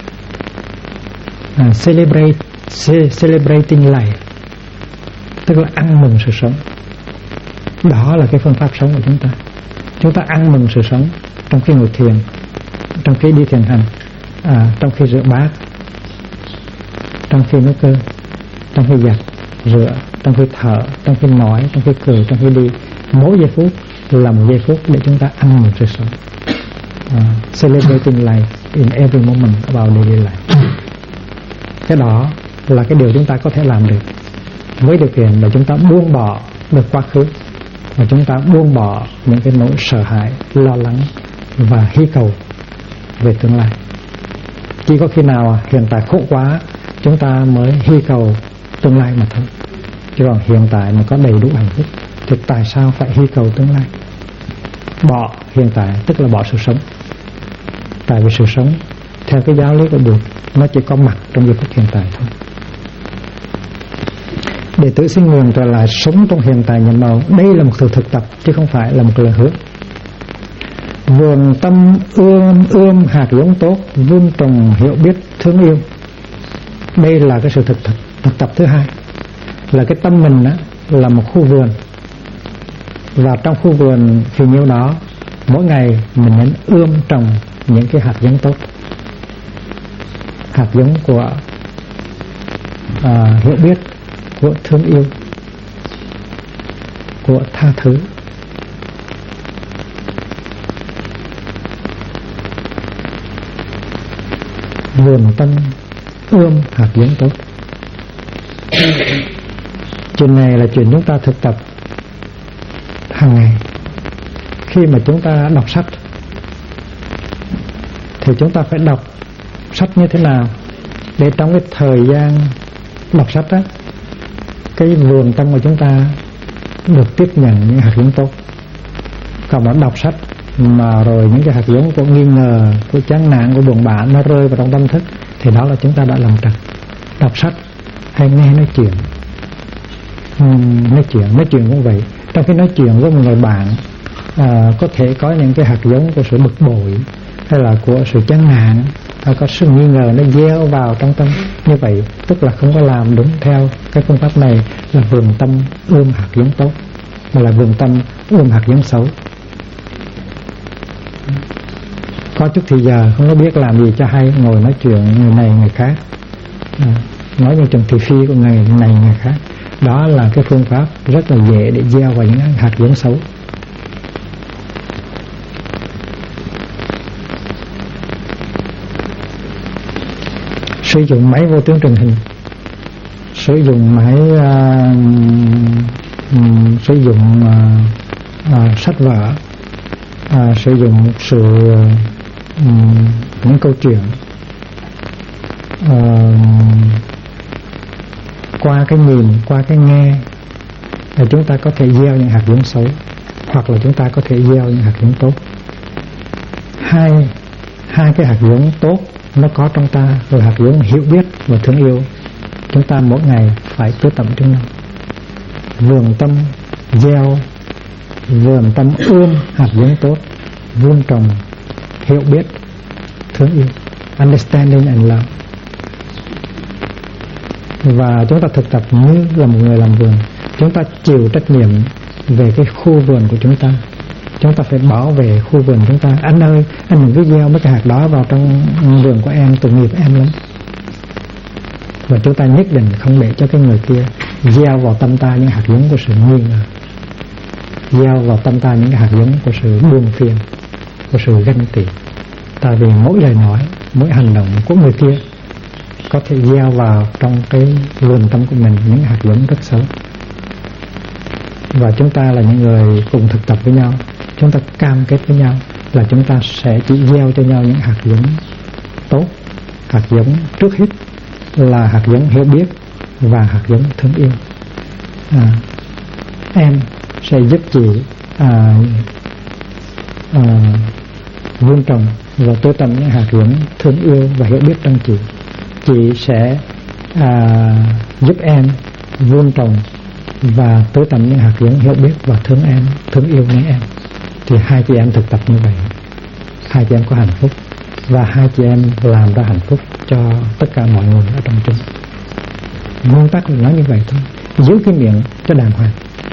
Celebrating life, tức là ăn mừng sự sống. Đó là cái phương pháp sống của chúng ta. Chúng ta ăn mừng sự sống trong khi ngồi thiền, trong khi đi thiền hành, trong khi rửa bát, trong khi nấu cơm, trong khi giặt rửa, trong khi thở, trong khi nói, trong khi cười, trong khi đi. Mỗi giây phút là một giây phút để chúng ta ăn mừng sự sống. Celebrating life in every moment of our daily life. Cái đó là cái điều chúng ta có thể làm được với điều kiện là chúng ta buông bỏ được quá khứ, và chúng ta buông bỏ những cái nỗi sợ hãi, lo lắng và hy cầu về tương lai. Chỉ có khi nào hiện tại khổ quá chúng ta mới hy cầu tương lai mà thôi. Chứ còn hiện tại mà có đầy đủ hạnh phúc thì tại sao phải hy cầu tương lai? Bỏ hiện tại tức là bỏ sự sống. Tại vì sự sống theo cái giáo lý của Bụt nó chỉ có mặt trong giây phút hiện tại thôi. Đệ tử xin nguyện trở lại sống trong hiện tại nhiệm màu. Đây là một sự thực tập chứ không phải là một lời hứa. Vườn tâm ươm hạt giống tốt, vun trồng hiểu biết thương yêu. Đây là cái sự thực tập thứ hai. Là cái tâm mình đó, là một khu vườn, và trong khu vườn phì nhiêu đó mỗi ngày mình nên ươm trồng những cái hạt giống tốt, hạt giống của hiểu biết, của thương yêu, của tha thứ. Vườn tâm ươm hạt giống tốt. Chuyện này là chuyện chúng ta thực tập hàng ngày. Khi mà chúng ta đọc sách thì chúng ta phải đọc sách như thế nào để trong cái thời gian đọc sách đó, cái vườn tâm của chúng ta được tiếp nhận những hạt giống tốt. Còn mà đọc sách mà rồi những cái hạt giống của nghi ngờ, của chán nản, của buồn bã nó rơi vào trong tâm thức thì đó là chúng ta đã làm trật. Đọc sách hay nghe nói chuyện, nói chuyện cũng vậy. Trong khi nói chuyện với một người bạn có thể có những cái hạt giống của sự bực bội hay là của sự chán nản, hay có sự nghi ngờ nó gieo vào trong tâm. Như vậy tức là không có làm đúng theo cái phương pháp này, là vườn tâm ươm hạt giống tốt, mà là vườn tâm ươm hạt giống xấu. Có chút thì giờ không có biết làm gì cho hay, ngồi nói chuyện người này người khác, nói như trong thị phi của người này người khác. Đó là cái phương pháp rất là dễ để gieo vào những hạt giống xấu. Sử dụng máy vô tuyến truyền hình, sử dụng máy sử dụng sách vở, sử dụng những câu chuyện, qua cái nhìn, qua cái nghe là chúng ta có thể gieo những hạt giống xấu, hoặc là chúng ta có thể gieo những hạt giống tốt. Hai cái hạt giống tốt nó có trong ta, rồi hạt giống hiểu biết và thương yêu chúng ta mỗi ngày phải tưới tẩm trong năm. Vườn tâm gieo, vườn tâm ươm hạt giống tốt, vun trồng hiểu biết thương yêu, understanding and love. Và chúng ta thực tập như là một người làm vườn. Chúng ta chịu trách nhiệm về cái khu vườn của chúng ta. Chúng ta phải bảo vệ khu vườn chúng ta. Anh ơi, anh đừng cứ gieo mấy cái hạt đó vào trong vườn của em, tội nghiệp em lắm. Và chúng ta nhất định không để cho cái người kia gieo vào tâm ta những hạt giống của sự nghi ngờ, gieo vào tâm ta những hạt giống của sự buồn phiền, của sự ganh tị. Tại vì mỗi lời nói, mỗi hành động của người kia có thể gieo vào trong cái vườn tâm của mình những hạt giống rất xấu. Và chúng ta là những người cùng thực tập với nhau, chúng ta cam kết với nhau là chúng ta sẽ chỉ gieo cho nhau những hạt giống tốt. Hạt giống trước hết là hạt giống hiểu biết, và hạt giống thương yêu. Em sẽ giúp chị vun trồng và tưới tầm những hạt giống thương yêu và hiểu biết trong chị. Chị sẽ giúp em vun trồng và tưới tầm những hạt giống hiểu biết và thương yêu những em. Thì hai chị em thực tập như vậy, hai chị em có hạnh phúc, và hai chị em làm ra hạnh phúc cho tất cả mọi người ở trong chúng. Nguyên tắc là nói như vậy thôi, giữ cái miệng cho đàng hoàng.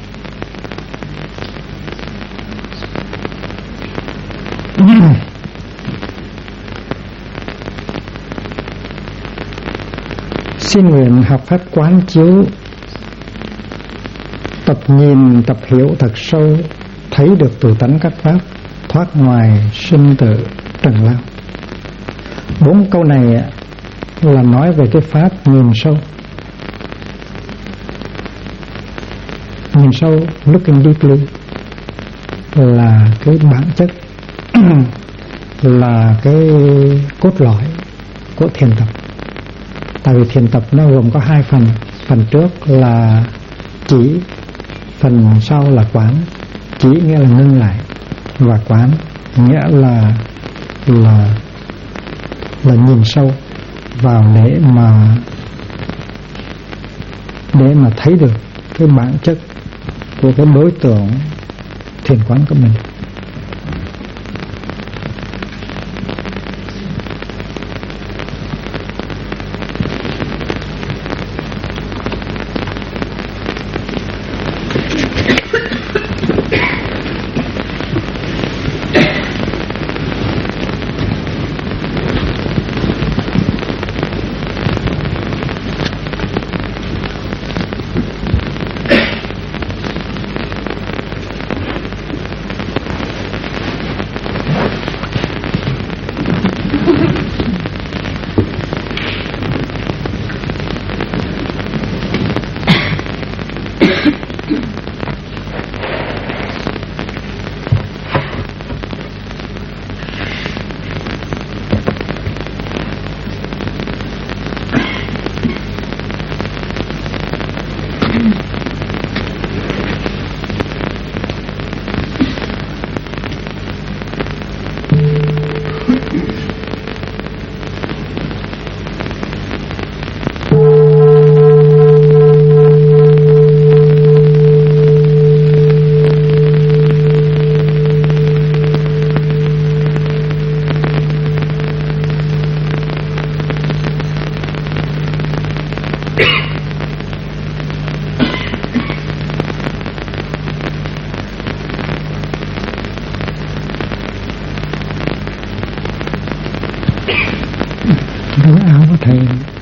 Xin nguyện học pháp quán chiếu, tập nhìn tập hiểu thật sâu, thấy được tự tánh các pháp, thoát ngoài sinh tử trần lao. 4 câu này là nói về cái pháp nhìn sâu. Nhìn sâu, looking deeply, là cái bản chất là cái cốt lõi của thiền tập. Tại vì thiền tập nó gồm có 2 phần. Phần trước là chỉ, phần sau là quán. Chỉ nghĩa là ngưng lại, và quán nghĩa là nhìn sâu vào để mà thấy được cái bản chất của cái đối tượng thiền quán của mình. Cái áo của thầy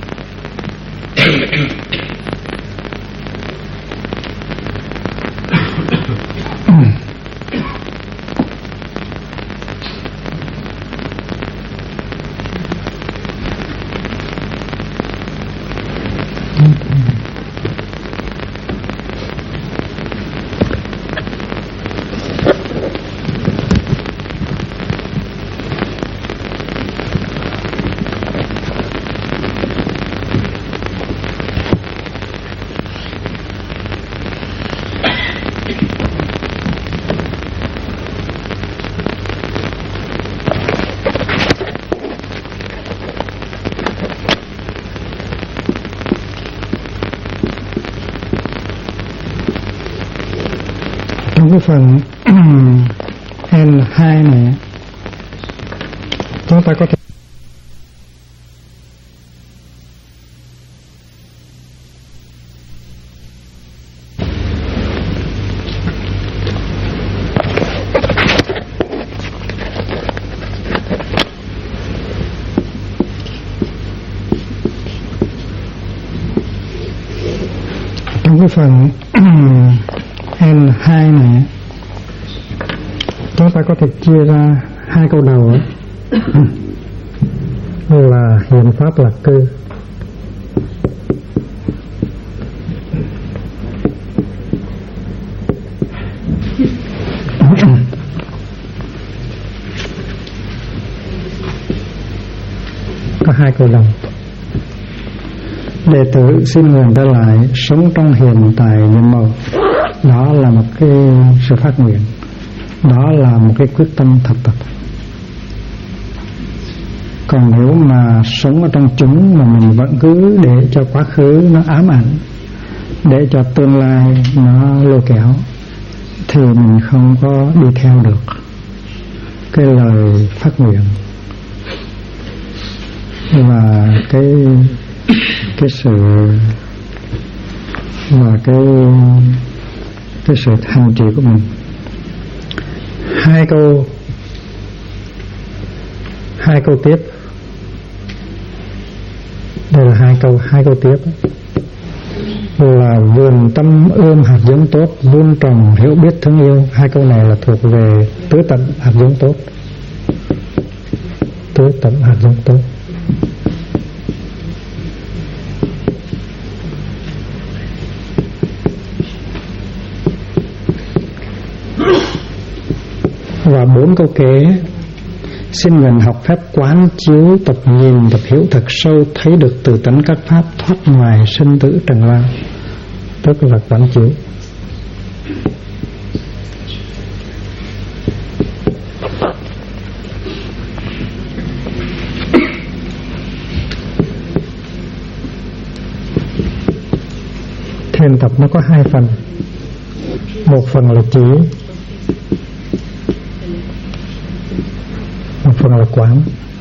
trong cái phần N2 này chúng ta có thể trong cái phần N2 này chúng ta có thể chia ra 2 câu đầu là hiện pháp lạc cư. Có 2 câu đầu. Đệ tử xin nguyện trở lại sống trong hiện tại nhiệm màu. Đó là một cái sự phát nguyện, đó là một cái quyết tâm thực tập. Còn nếu mà sống ở trong chúng mà mình vẫn cứ để cho quá khứ nó ám ảnh, để cho tương lai nó lôi kéo, thì mình không có đi theo được cái lời phát nguyện và cái sự và cái sự hành trì của mình. Hai câu tiếp. Đây là hai câu tiếp là vườn tâm ươm hạt giống tốt, vun trồng hiểu biết thương yêu. Hai câu này là thuộc về tưới tẩm hạt giống tốt. Tưới tẩm hạt giống tốt. Và 4 câu kế: xin nguyện học phép quán chiếu, tập nhìn, tập hiểu thật sâu, thấy được từ tánh các pháp, thoát ngoài sinh tử trần lao. Tức là quán chiếu. Thiền tập nó có 2 phần. Một phần là chỉ, một phần là quán.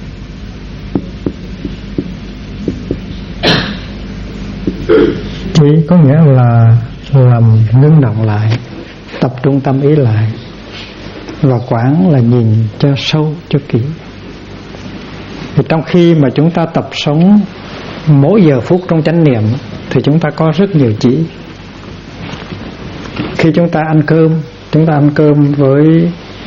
Chỉ có nghĩa là làm ngưng động lại, tập trung tâm ý lại. Và quán là nhìn cho sâu, cho kỹ. Thì trong khi mà chúng ta tập sống mỗi giờ phút trong chánh niệm thì chúng ta có rất nhiều chỉ. Khi chúng ta ăn cơm với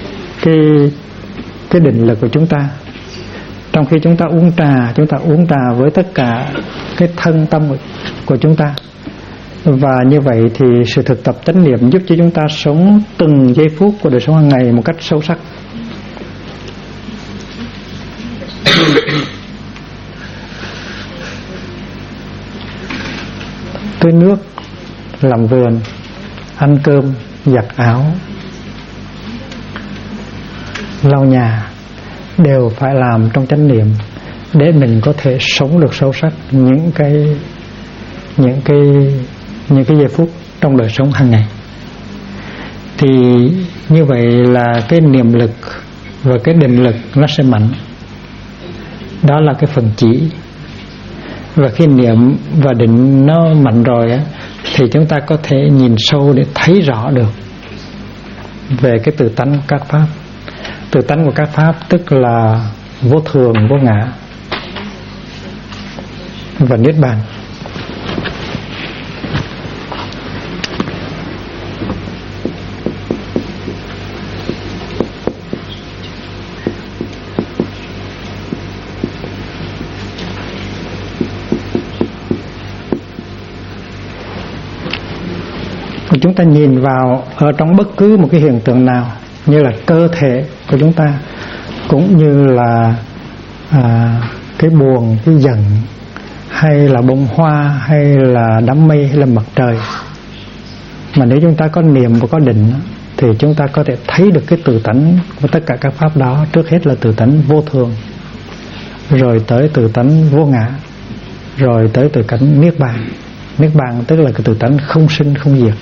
cái định lực của chúng ta. Trong khi chúng ta uống trà với tất cả cái thân tâm của chúng ta. Và như vậy thì sự thực tập chánh niệm giúp cho chúng ta sống từng giây phút của đời sống hàng ngày một cách sâu sắc. Tưới nước, làm vườn, ăn cơm, giặt áo, lau nhà đều phải làm trong chánh niệm để mình có thể sống được sâu sắc những cái giây phút trong đời sống hàng ngày. Thì như vậy là cái niệm lực và cái định lực nó sẽ mạnh. Đó là cái phần chỉ. Và khi niệm và định nó mạnh rồi á, thì chúng ta có thể nhìn sâu để thấy rõ được về cái tự tánh các pháp. Tự tánh của các pháp tức là vô thường, vô ngã và niết bàn. Chúng ta nhìn vào ở trong bất cứ một cái hiện tượng nào, như là cơ thể của chúng ta, cũng như là cái buồn, cái giận, hay là bông hoa, hay là đám mây, hay là mặt trời. Mà nếu chúng ta có niệm và có định thì chúng ta có thể thấy được cái tự tánh của tất cả các pháp đó. Trước hết là tự tánh vô thường, rồi tới tự tánh vô ngã, rồi tới tự tánh niết bàn. Niết bàn tức là cái tự tánh không sinh không diệt.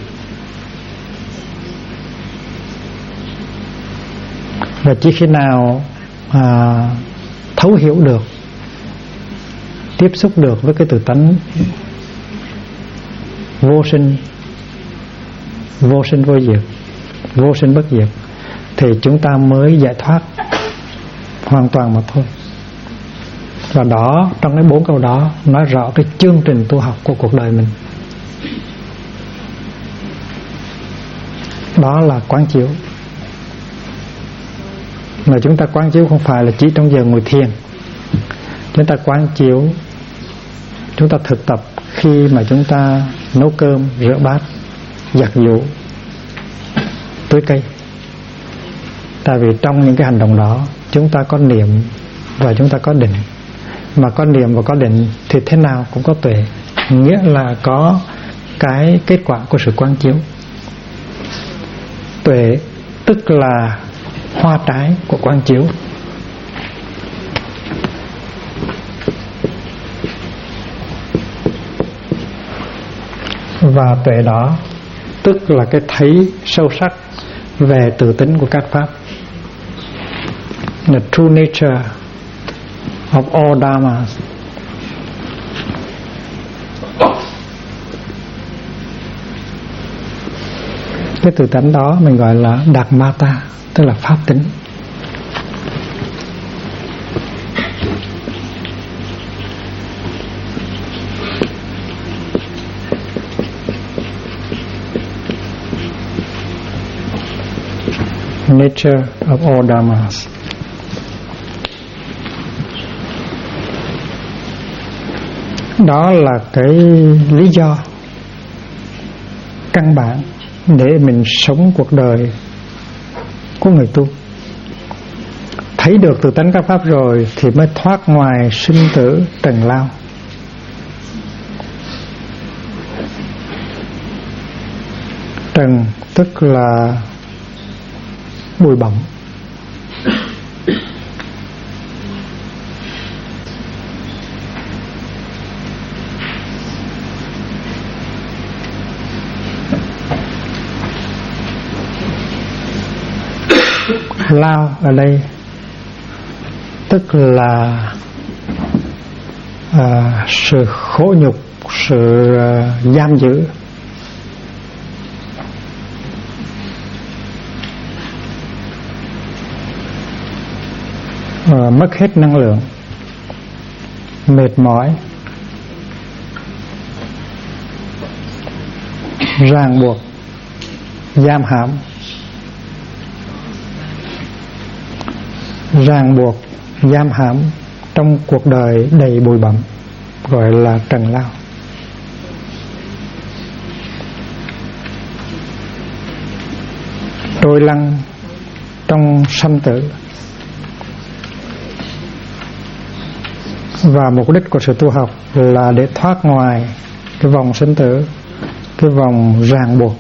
Và chỉ khi nào thấu hiểu được, tiếp xúc được với cái tự tánh vô sinh vô diệt, vô sinh bất diệt, thì chúng ta mới giải thoát hoàn toàn mà thôi. Và đó, trong cái 4 câu đó nói rõ cái chương trình tu học của cuộc đời mình. Đó là quán chiếu. Mà chúng ta quán chiếu không phải là chỉ trong giờ ngồi thiền. Chúng ta quán chiếu, chúng ta thực tập khi mà chúng ta nấu cơm, rửa bát, giặt giũ, tưới cây. Tại vì trong những cái hành động đó chúng ta có niệm và chúng ta có định. Mà có niệm và có định thì thế nào cũng có tuệ. nghĩa là có cái kết quả của sự quán chiếu. Tuệ tức là hoa trái của quán chiếu. Và tuệ đó tức là cái thấy sâu sắc về tự tính của các pháp, the true nature of all dharmas. Cái tự tánh đó mình gọi là Dharmata, tức là pháp tính. Nature of all dharmas. Đó là cái lý do căn bản để mình sống cuộc đời của người tu. Thấy được tự tánh các pháp rồi thì mới thoát ngoài sinh tử trần lao. Trần tức là bụi bặm. Lao ở đây tức là sự khổ nhục, sự giam giữ, mất hết năng lượng, mệt mỏi, ràng buộc, giam hãm. Ràng buộc, giam hãm trong cuộc đời đầy bụi bặm gọi là trần lao. Trôi lăn trong sanh tử. Và mục đích của sự tu học là để thoát ngoài cái vòng sinh tử, cái vòng ràng buộc.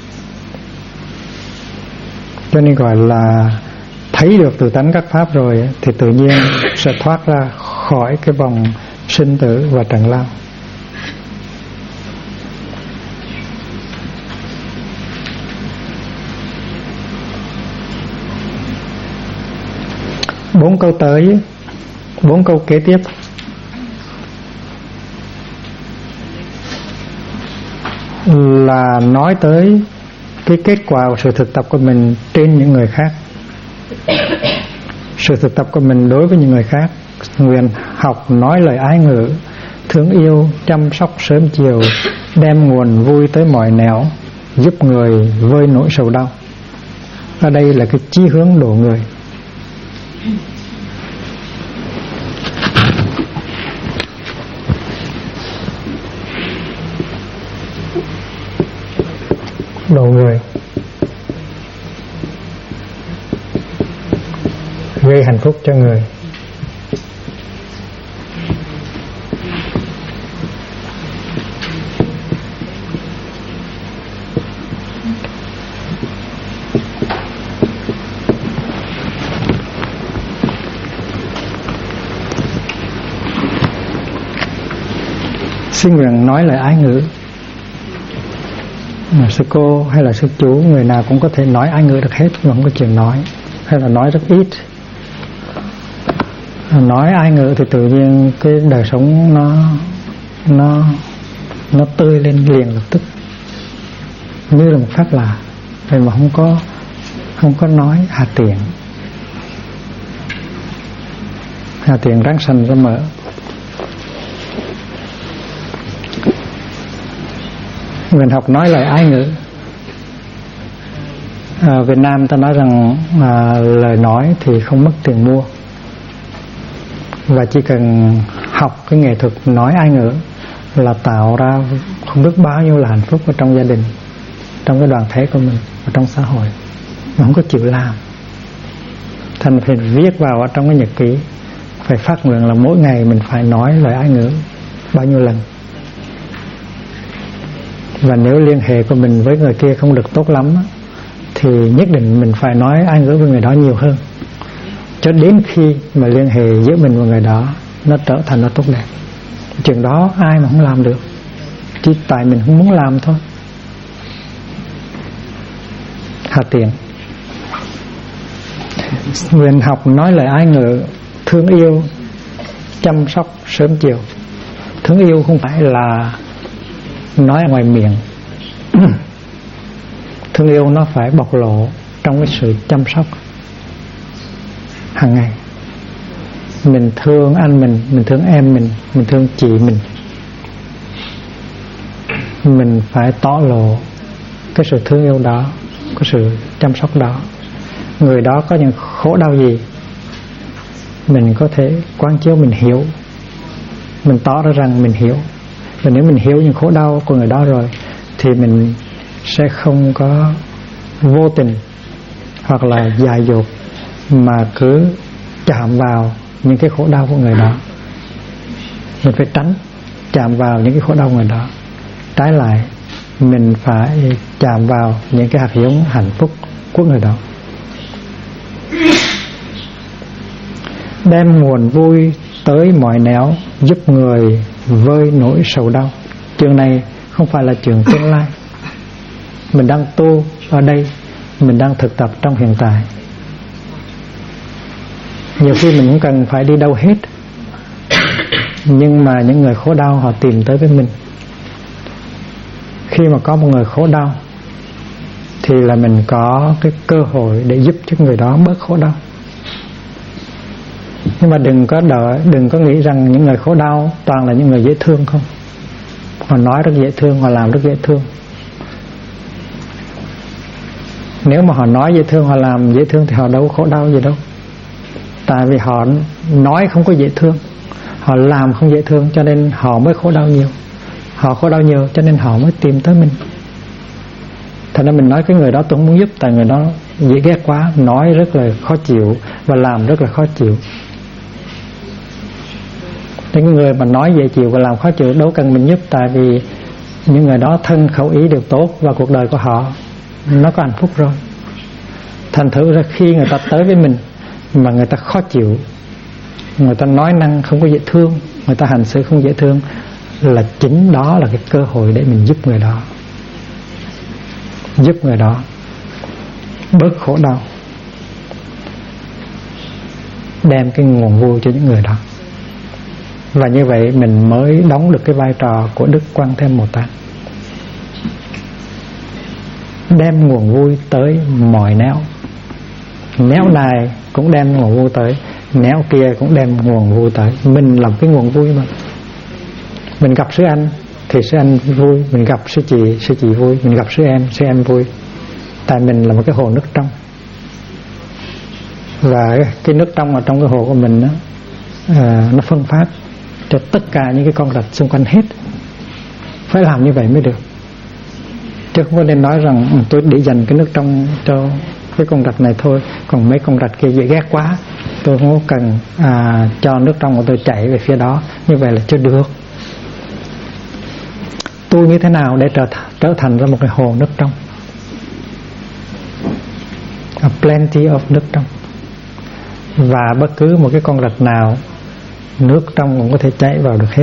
Cho nên gọi là thấy được tự tánh các pháp rồi thì tự nhiên sẽ thoát ra khỏi cái vòng sinh tử và trần lao. Bốn câu kế tiếp là nói tới cái kết quả của sự thực tập của mình trên những người khác. Sự thực tập của mình đối với những người khác, nguyện học nói lời ái ngữ, thương yêu, chăm sóc sớm chiều, đem nguồn vui tới mọi nẻo, giúp người vơi nỗi sầu đau. Ở đây là cái chí hướng độ người. Độ người, gây hạnh phúc cho người. Xin nguyện nói lời ái ngữ. Sư cô hay là sư chú, người nào cũng có thể nói ái ngữ được hết, mà không có chuyện nói, hay là nói rất ít. Nói ái ngữ thì tự nhiên cái đời sống nó tươi lên liền lập tức, như là một phép lạ. Vậy mà không có nói hà tiện ráng sanh ra mở. Mình học nói lời ái ngữ. Việt Nam ta nói rằng lời nói thì không mất tiền mua, và chỉ cần học cái nghệ thuật nói ái ngữ là tạo ra không biết bao nhiêu là hạnh phúc ở trong gia đình, trong cái đoàn thể của mình, ở trong xã hội. Mà không có chịu làm, thành phải viết vào ở trong cái nhật ký, phải phát nguyện là mỗi ngày mình phải nói lời ái ngữ bao nhiêu lần. Và nếu liên hệ của mình với người kia không được tốt lắm thì nhất định mình phải nói Ái ngữ với người đó nhiều hơn, cho đến khi mà liên hệ giữa mình và người đó nó trở thành nó tốt đẹp. Chuyện đó ai mà không làm được, chỉ tại mình không muốn làm thôi. Hà Tiện nguyện học nói lời ái ngữ, thương yêu, chăm sóc sớm chiều. Thương yêu không phải là nói ở ngoài miệng. Thương yêu nó phải bộc lộ trong cái sự chăm sóc hàng ngày. Mình thương anh mình thương em mình thương chị mình phải tỏ lộ cái sự thương yêu đó, cái sự chăm sóc đó. Người đó có những khổ đau gì mình có thể quán chiếu, mình hiểu, mình tỏ ra rằng mình hiểu. Và nếu mình hiểu những khổ đau của người đó rồi thì mình sẽ không có vô tình hoặc là dại dột mà cứ chạm vào những cái khổ đau của người đó. Mình phải tránh chạm vào những cái khổ đau của người đó. Trái lại, mình phải chạm vào những cái hạt giống hạnh phúc của người đó. Đem nguồn vui tới mọi nẻo, giúp người vơi nỗi sầu đau. Chuyện này không phải là chuyện tương lai. Mình đang tu ở đây, mình đang thực tập trong hiện tại. Nhiều khi mình cũng cần phải đi đâu hết, nhưng mà những người khổ đau họ tìm tới với mình. Khi mà có một người khổ đau thì là mình có cái cơ hội để giúp cho người đó bớt khổ đau. Nhưng mà đừng có nghĩ rằng những người khổ đau toàn là những người dễ thương không. Họ nói rất dễ thương, họ làm rất dễ thương. Nếu mà họ nói dễ thương, họ làm dễ thương thì họ đâu có khổ đau gì đâu. Tại vì họ nói không có dễ thương, họ làm không dễ thương, cho nên họ mới khổ đau nhiều. Họ khổ đau nhiều cho nên họ mới tìm tới mình. Thật ra mình nói cái người đó tôi không muốn giúp, tại người đó dễ ghét quá, nói rất là khó chịu và làm rất là khó chịu. Những người mà nói dễ chịu và làm khó chịu đâu cần mình giúp, tại vì những người đó thân khẩu ý đều tốt và cuộc đời của họ nó có hạnh phúc rồi. Thành thử ra khi người ta tới với mình mà người ta khó chịu, người ta nói năng không có dễ thương, người ta hành xử không dễ thương, là chính đó là cái cơ hội để mình giúp người đó, giúp người đó bớt khổ đau, đem cái nguồn vui cho những người đó. Và như vậy mình mới đóng được cái vai trò của Đức Quan Thế Bồ Tát, đem nguồn vui tới mọi nẻo. Nẻo này cũng đem nguồn vui tới, nẻo kia cũng đem nguồn vui tới. Mình làm cái nguồn vui mà. Mình gặp sư anh thì sư anh vui, mình gặp sư chị vui, mình gặp sư em vui. Tại mình là một cái hồ nước trong. Và cái nước trong ở trong cái hồ của mình đó, nó phân phát cho tất cả những cái con rạch xung quanh hết. Phải làm như vậy mới được. Chứ không có nên nói rằng tôi để dành cái nước trong cho cái con rạch này thôi, còn mấy con rạch kia dễ ghét quá, tôi không có cần cho nước trong của tôi chảy về phía đó. Như vậy là chưa được. Tôi như thế nào để trở thành ra một cái hồ nước trong, a plenty of nước trong. Và bất cứ một cái con rạch nào nước trong cũng có thể chảy vào được hết.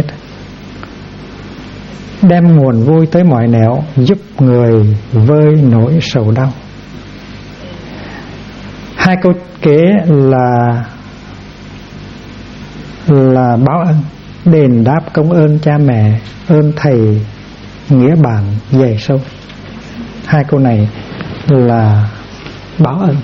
Đem nguồn vui tới mọi nẻo, giúp người vơi nỗi sầu đau. Hai câu kế là báo ân, đền đáp công ơn cha mẹ, ơn thầy, nghĩa bạn dày sâu. Hai câu này là báo ân.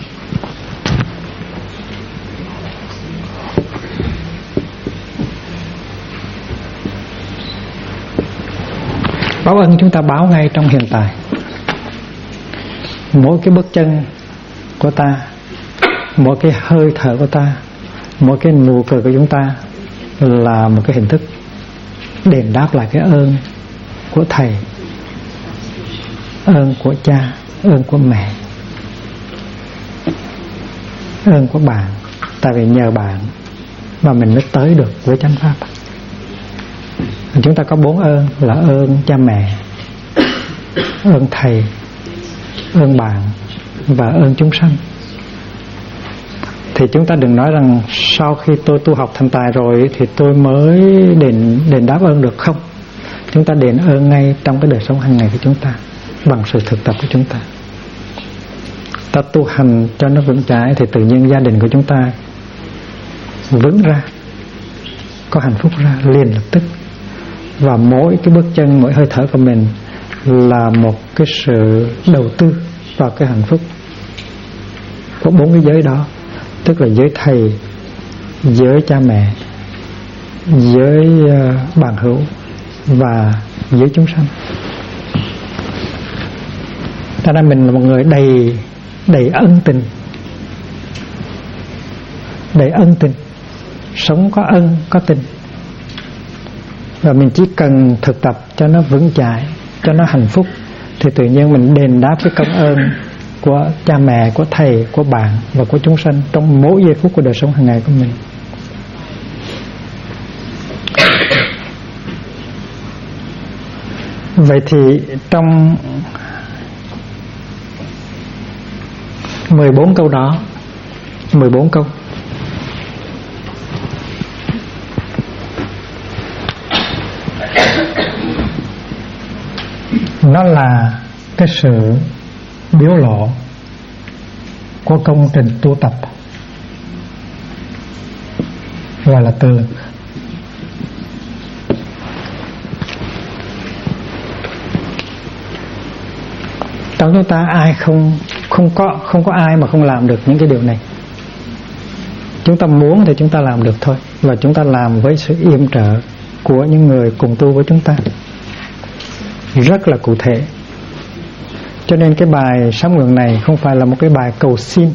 Báo ân chúng ta báo ngay trong hiện tại. Mỗi cái bước chân của ta, mỗi cái hơi thở của ta, mỗi cái nụ cười của chúng ta là một cái hình thức đền đáp lại cái ơn của thầy, ơn của cha, ơn của mẹ, ơn của bạn. Tại vì nhờ bạn mà mình mới tới được với chánh pháp. Chúng ta có 4 ơn là ơn cha mẹ, ơn thầy, ơn bạn và ơn chúng sanh. Thì chúng ta đừng nói rằng sau khi tôi tu học thành tài rồi thì tôi mới đền đáp ơn được. Không, chúng ta đền ơn ngay trong cái đời sống hàng ngày của chúng ta, bằng sự thực tập của chúng ta. Ta tu hành cho nó vững chãi thì tự nhiên gia đình của chúng ta vững ra, có hạnh phúc ra liền lập tức. Và mỗi cái bước chân, mỗi hơi thở của mình là một cái sự đầu tư vào cái hạnh phúc của 4 cái giới đó, tức là giới thầy, giới cha mẹ, giới bạn hữu và giới chúng sanh. Cho nên mình là một người đầy ân tình, đầy ân tình, sống có ân có tình. Và mình chỉ cần thực tập cho nó vững chãi, cho nó hạnh phúc, thì tự nhiên mình đền đáp cái công ơn của cha mẹ, của thầy, của bạn và của chúng sanh trong mỗi giây phút của đời sống hàng ngày của mình. Vậy thì trong 14 câu đó, 14 câu, nó là cái sự biểu lộ của công trình tu tập, gọi là tự lực. Trong chúng ta ai không có ai mà không làm được những cái điều này. Chúng ta muốn thì chúng ta làm được thôi, và chúng ta làm với sự yểm trợ của những người cùng tu với chúng ta, rất là cụ thể. Cho nên cái bài sám nguyện này không phải là một cái bài cầu xin,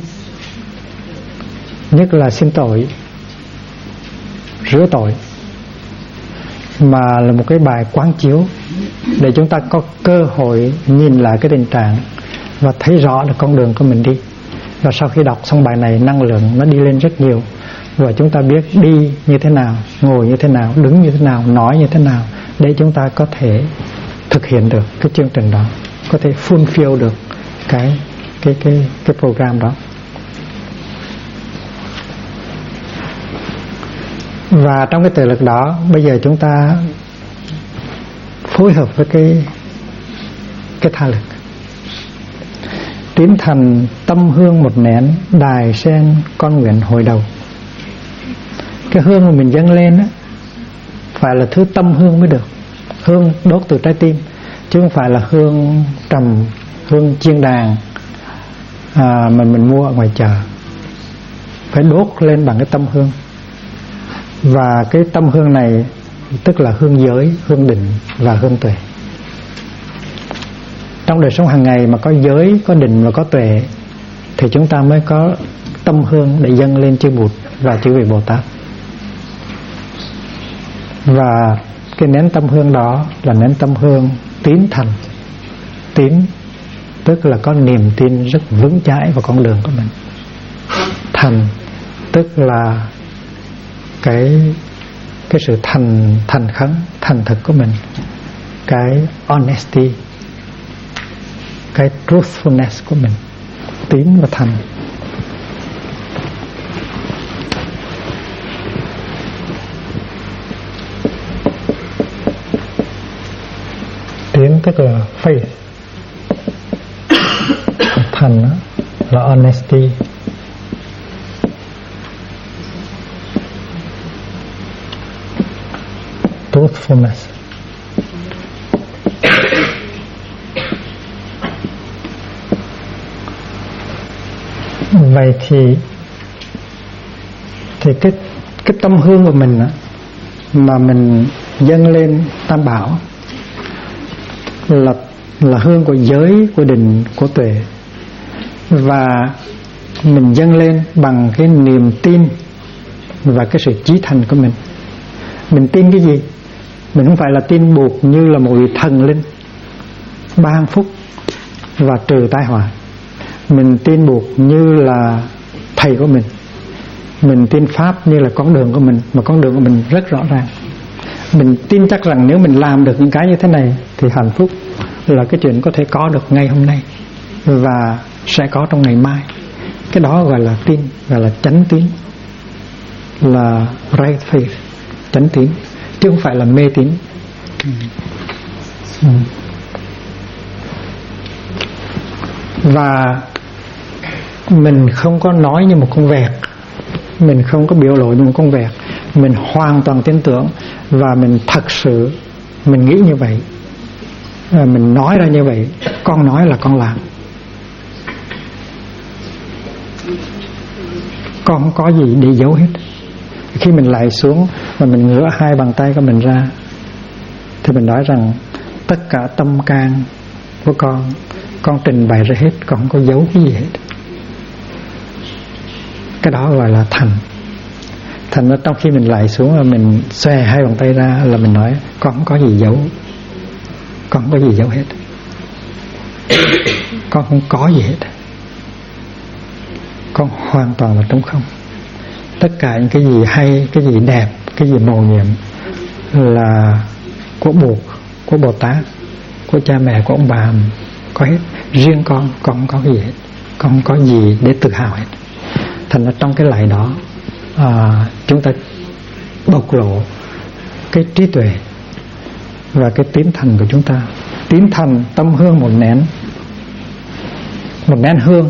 nhất là xin tội, rửa tội, mà là một cái bài quán chiếu để chúng ta có cơ hội nhìn lại cái tình trạng và thấy rõ được con đường của mình đi. Và sau khi đọc xong bài này, năng lượng nó đi lên rất nhiều, và chúng ta biết đi như thế nào, ngồi như thế nào, đứng như thế nào, nói như thế nào, để chúng ta có thể thực hiện được cái chương trình đó, có thể fulfill được cái program đó. Và trong cái tự lực đó, bây giờ chúng ta phối hợp với cái tha lực, tiến thành tâm hương một nén, đài sen con nguyện hồi đầu. Cái hương mà mình dâng lên á, phải là thứ tâm hương mới được. Hương đốt từ trái tim, chứ không phải là hương trầm, hương chiên đàn mà mình mua ở ngoài chợ. Phải đốt lên bằng cái tâm hương. Và cái tâm hương này tức là hương giới, hương định và hương tuệ. Trong đời sống hàng ngày mà có giới, có định và có tuệ thì chúng ta mới có tâm hương để dâng lên chư Bụt và chư vị Bồ Tát. Và cái nén tâm hương đó là nén tâm hương tín thành. Tín tức là có niềm tin rất vững chãi vào con đường của mình. Thành tức là cái sự thành khẩn, thành thực của mình, cái honesty, cái truthfulness của mình. Tín và thành. Tín tức là faith, thành là honesty. Truthfulness. Vậy thì cái tâm hương của mình á, mà mình dâng lên Tam Bảo là hương của giới, của định, của tuệ. Và mình dâng lên bằng cái niềm tin và cái sự chí thành của mình. Mình tin cái gì? Mình không phải là tin Bụt như là một vị thần linh ban phúc và trừ tai họa. Mình tin Bụt như là thầy của mình. Mình tin Pháp như là con đường của mình, mà con đường của mình rất rõ ràng. Mình tin chắc rằng nếu mình làm được những cái như thế này thì hạnh phúc là cái chuyện có thể có được ngay hôm nay và sẽ có trong ngày mai. Cái đó gọi là tin, gọi là chánh tín, là right faith, chánh tín, chứ không phải là mê tín. Và mình không có nói như một con vẹt, mình không có biểu lộ như một con vẹt, mình hoàn toàn tin tưởng và mình thật sự mình nghĩ như vậy, mình nói ra như vậy. Con nói là con làm. Con không có gì để giấu hết. Khi mình lại xuống và mình ngửa hai bàn tay của mình ra thì mình nói rằng tất cả tâm can của con trình bày ra hết, con không có giấu cái gì hết. Cái đó gọi là thành. Thành ra trong khi mình lại xuống và mình xòe hai bàn tay ra là mình nói con không có gì giấu, con không có gì giấu hết, con không có gì hết, con hoàn toàn là trống không. Tất cả những cái gì hay, cái gì đẹp, cái gì mầu nhiệm là của Bụt, của Bồ Tát, của cha mẹ, của ông bà có hết. Riêng con không có cái gì hết, con không có gì để tự hào hết. Thành ra trong cái lại đó chúng ta bộc lộ cái trí tuệ và cái tín thành của chúng ta. Tín thành tâm hương một nén hương.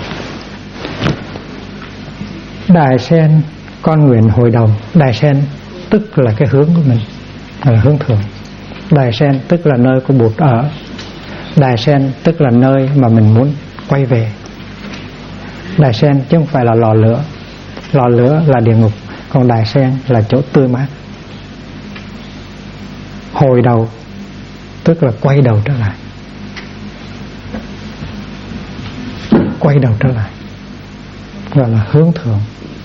Đài sen con nguyện hồi đầu. Đài sen tức là cái hướng của mình, là hướng thượng. Đài sen tức là nơi của Bụt ở. Đài sen tức là nơi mà mình muốn quay về. Đài sen chứ không phải là lò lửa. Lò lửa là địa ngục, còn đài sen là chỗ tươi mát. Hồi đầu tức là quay đầu trở lại. Quay đầu trở lại gọi là hướng thượng.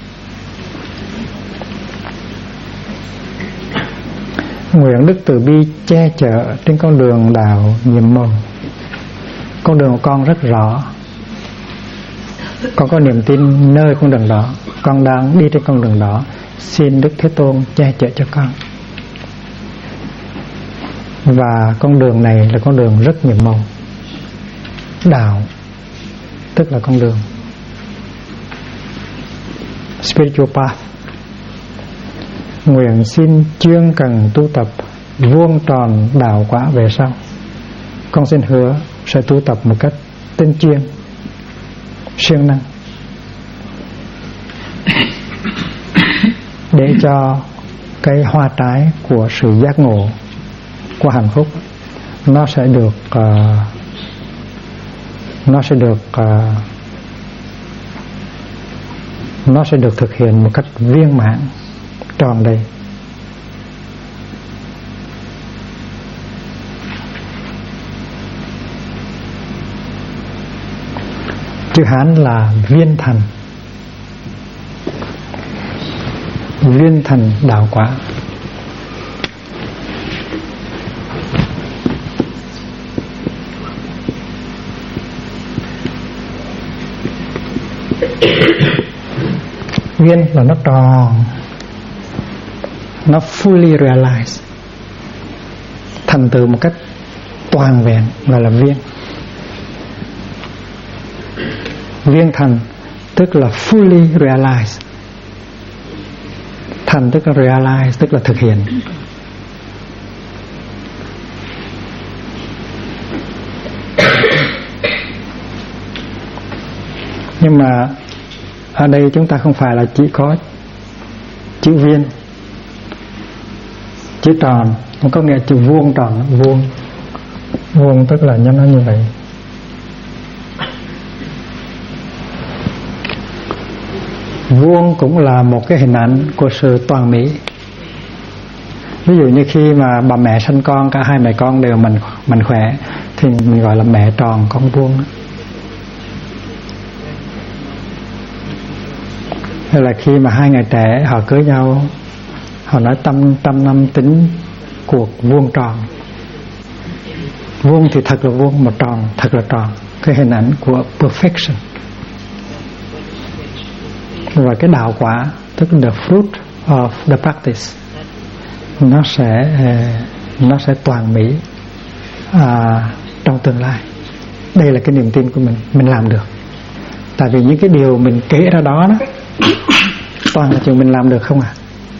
Nguyện đức từ bi che chở trên con đường đạo nhiệm màu. Con đường của con rất rõ, con có niềm tin nơi con đường đó, con đang đi trên con đường đó. Xin Đức Thế Tôn che chở cho con. Và con đường này là con đường rất nhiệm màu. Đạo tức là con đường, spiritual path. Nguyện xin chuyên cần tu tập vuông tròn đạo quả về sau. Con xin hứa sẽ tu tập một cách tinh chuyên, siêng năng, để cho cái hoa trái của sự giác ngộ, của hạnh phúc nó sẽ được thực hiện một cách viên mãn, tròn đầy. Chữ Hán là viên thành, viên thành đạo quả. Viên là nó tròn, nó fully realized, thành tựu một cách toàn vẹn, gọi là viên. Viên thành tức là fully realized. Thành tức là realize, tức là thực hiện. Nhưng mà ở đây chúng ta không phải là chỉ có chữ viên, chữ tròn, không có nghĩa chữ vuông tròn. Vuông tức là nó như vậy. Vuông cũng là một cái hình ảnh của sự toàn mỹ. Ví dụ như khi mà bà mẹ sanh con, cả hai mẹ con đều mạnh khỏe thì mình gọi là mẹ tròn con vuông. Hay là khi mà hai người trẻ họ cưới nhau, họ nói trăm năm tính cuộc vuông tròn. Vuông thì thật là vuông, mà tròn thật là tròn. Cái hình ảnh của perfection. Và cái đạo quả, tức là the fruit of the practice, nó sẽ toàn mỹ, trong tương lai. Đây là cái niềm tin của mình làm được. Tại vì những cái điều mình kể ra đó toàn là chuyện mình làm được không à.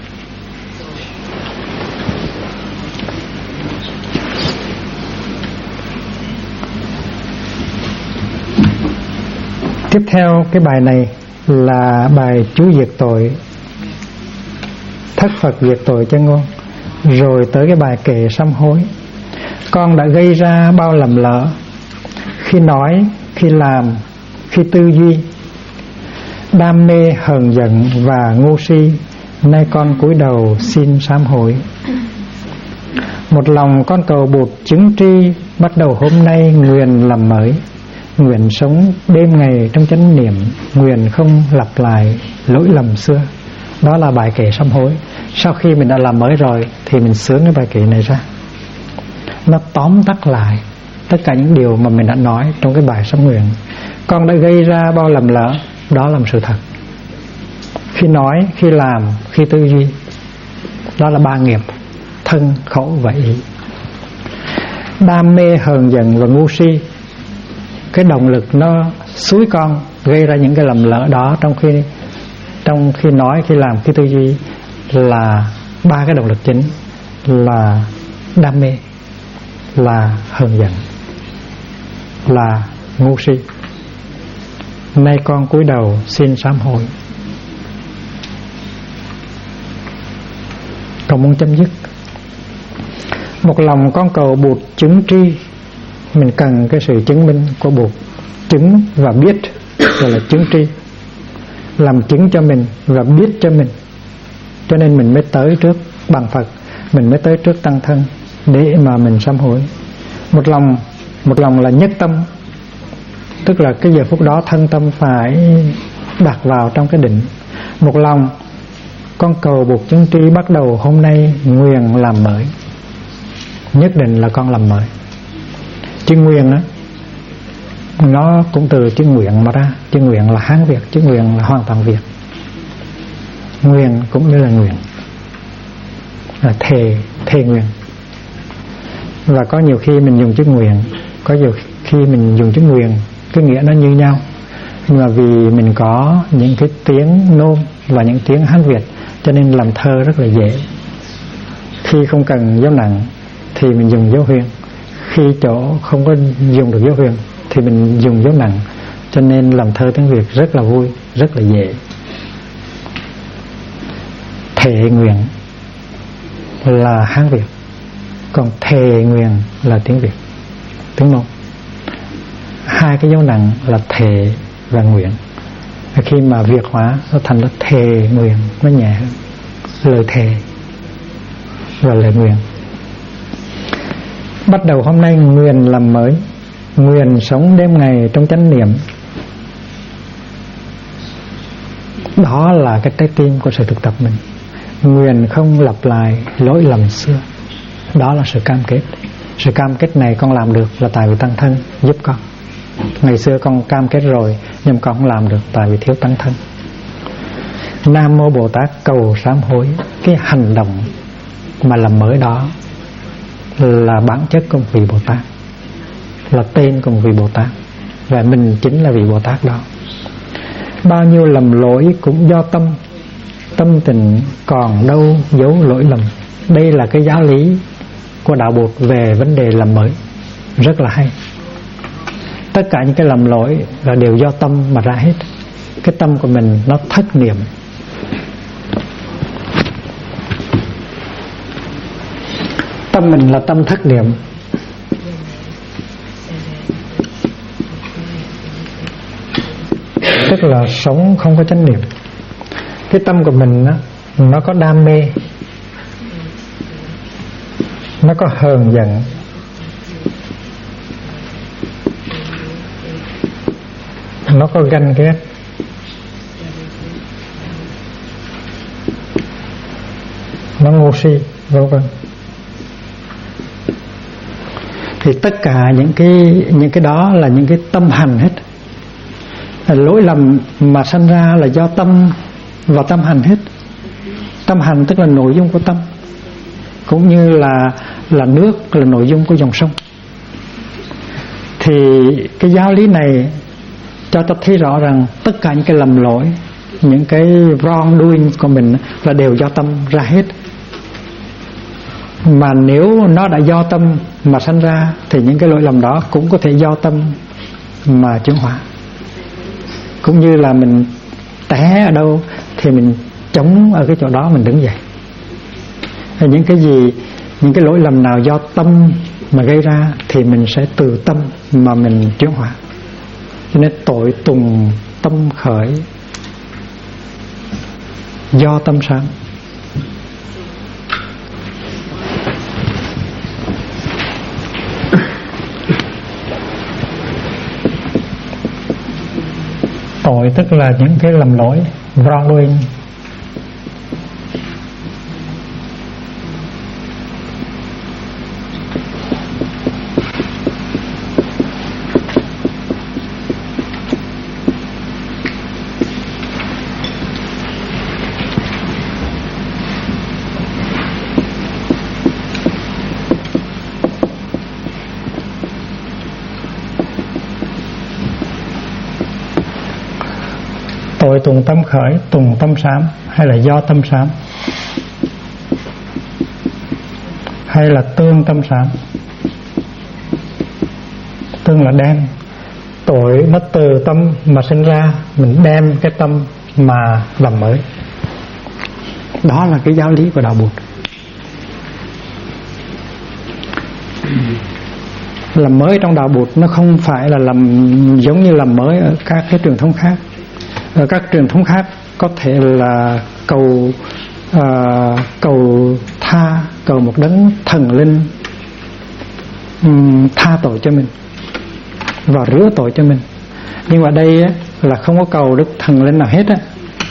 Tiếp theo cái bài này là bài chú diệt tội, thất Phật diệt tội chân ngôn. Rồi tới cái bài kệ sám hối. Con đã gây ra bao lầm lỡ, khi nói, khi làm, khi tư duy, đam mê, hờn giận và ngu si. Nay con cúi đầu xin sám hối. Một lòng con cầu Bụt chứng tri, bắt đầu hôm nay nguyện làm mới. Nguyện sống đêm ngày trong chánh niệm, nguyện không lặp lại lỗi lầm xưa. Đó là bài kệ sám hối. Sau khi mình đã làm mới rồi thì mình sướng cái bài kệ này ra. Nó tóm tắt lại tất cả những điều mà mình đã nói trong cái bài sám nguyện. Con đã gây ra bao lầm lỡ, đó là một sự thật. Khi nói, khi làm, khi tư duy, đó là ba nghiệp: thân, khẩu và ý. Đam mê, hờn giận và ngu si, cái động lực nó xúi con gây ra những cái lầm lỡ đó trong khi nói, khi làm, khi tư duy, là ba cái động lực chính là đam mê, là hờn giận, là ngu si. Nay con cúi đầu xin sám hối. Con muốn chấm dứt. Một lòng con cầu Bụt chứng tri. Mình cần cái sự chứng minh của Bụt. Chứng và biết gọi là chứng tri, làm chứng cho mình và biết cho mình. Cho nên mình mới tới trước bằng Phật, mình mới tới trước tăng thân để mà mình sám hối. Một lòng là nhất tâm, tức là cái giờ phút đó thân tâm phải đặt vào trong cái định. Một lòng con cầu Bụt chứng tri, bắt đầu hôm nay nguyện làm mới. Nhất định là con làm mới. Chữ nguyện đó, nó cũng từ chữ nguyện mà ra. Chữ nguyện là Hán Việt, chữ nguyện là hoàn toàn Việt. Nguyện cũng như là nguyện, là thề nguyện. Và có nhiều khi mình dùng chữ nguyện, có nhiều khi mình dùng chữ nguyện, cái nghĩa nó như nhau. Nhưng mà vì mình có những cái tiếng nôm và những tiếng Hán Việt, cho nên làm thơ rất là dễ. Khi không cần dấu nặng thì mình dùng dấu huyền, khi chỗ không có dùng được dấu huyền thì mình dùng dấu nặng. Cho nên làm thơ tiếng Việt rất là vui, rất là dễ. Thệ nguyện là Hán Việt, còn thề nguyện là tiếng Việt, tiếng Mông. Hai cái dấu nặng là thề và nguyện. Khi mà Việt hóa nó thành là thề nguyện, nó nhẹ hơn. Lời thề và lời nguyện. Bắt đầu hôm nay nguyện làm mới, nguyện sống đêm ngày trong chánh niệm. Đó là cái trái tim của sự thực tập mình. Nguyện không lặp lại lỗi lầm xưa. Đó là sự cam kết. Sự cam kết này con làm được là tại vì tăng thân giúp con. Ngày xưa con cam kết rồi, nhưng con không làm được tại vì thiếu tăng thân. Nam Mô Bồ Tát cầu sám hối. Cái hành động mà làm mới đó là bản chất của vị Bồ Tát, là tên của vị Bồ Tát, và mình chính là vị Bồ Tát đó. Bao nhiêu lầm lỗi cũng do tâm tình còn đâu giấu lỗi lầm. Đây là cái giáo lý của đạo Bụt về vấn đề làm mới, rất là hay. Tất cả những cái lầm lỗi là đều do tâm mà ra hết. Cái tâm của mình nó thất niệm. Tâm mình là tâm thất niệm. Tức là sống không có chánh niệm. Cái tâm của mình đó, nó có đam mê, nó có hờn giận, nó có ganh ghét, nó ngu si, vân vân. Thì tất cả những cái đó là những cái tâm hành hết. Lỗi lầm mà sanh ra là do tâm và tâm hành hết. Tâm hành tức là nội dung của tâm, cũng như là nước là nội dung của dòng sông. Thì cái giáo lý này cho ta thấy rõ rằng tất cả những cái lầm lỗi, những cái wrong doing của mình là đều do tâm ra hết. Mà nếu nó đã do tâm mà sanh ra thì những cái lỗi lầm đó cũng có thể do tâm mà chuyển hóa. Cũng như là mình té ở đâu thì mình chống ở cái chỗ đó, mình đứng dậy. Hay những cái gì, những cái lỗi lầm nào do tâm mà gây ra thì mình sẽ từ tâm mà mình chuyển hóa. Cho nên tội tùng tâm khởi, do tâm sáng. Tội tức là những cái lầm lỗi, wrongdoing. Tội tùng tâm khởi, tùng tâm sám, hay là do tâm sám, hay là tương tâm sám. Tương là đem. Tội nó từ tâm mà sinh ra, mình đem cái tâm mà làm mới. Đó là cái giáo lý của đạo Bụt. Làm mới trong đạo Bụt nó không phải là làm giống như làm mới ở các cái truyền thống khác. Ở các truyền thống khác có thể là cầu tha, cầu một đấng thần linh tha tội cho mình và rửa tội cho mình. Nhưng mà đây là không có cầu đức thần linh nào hết á.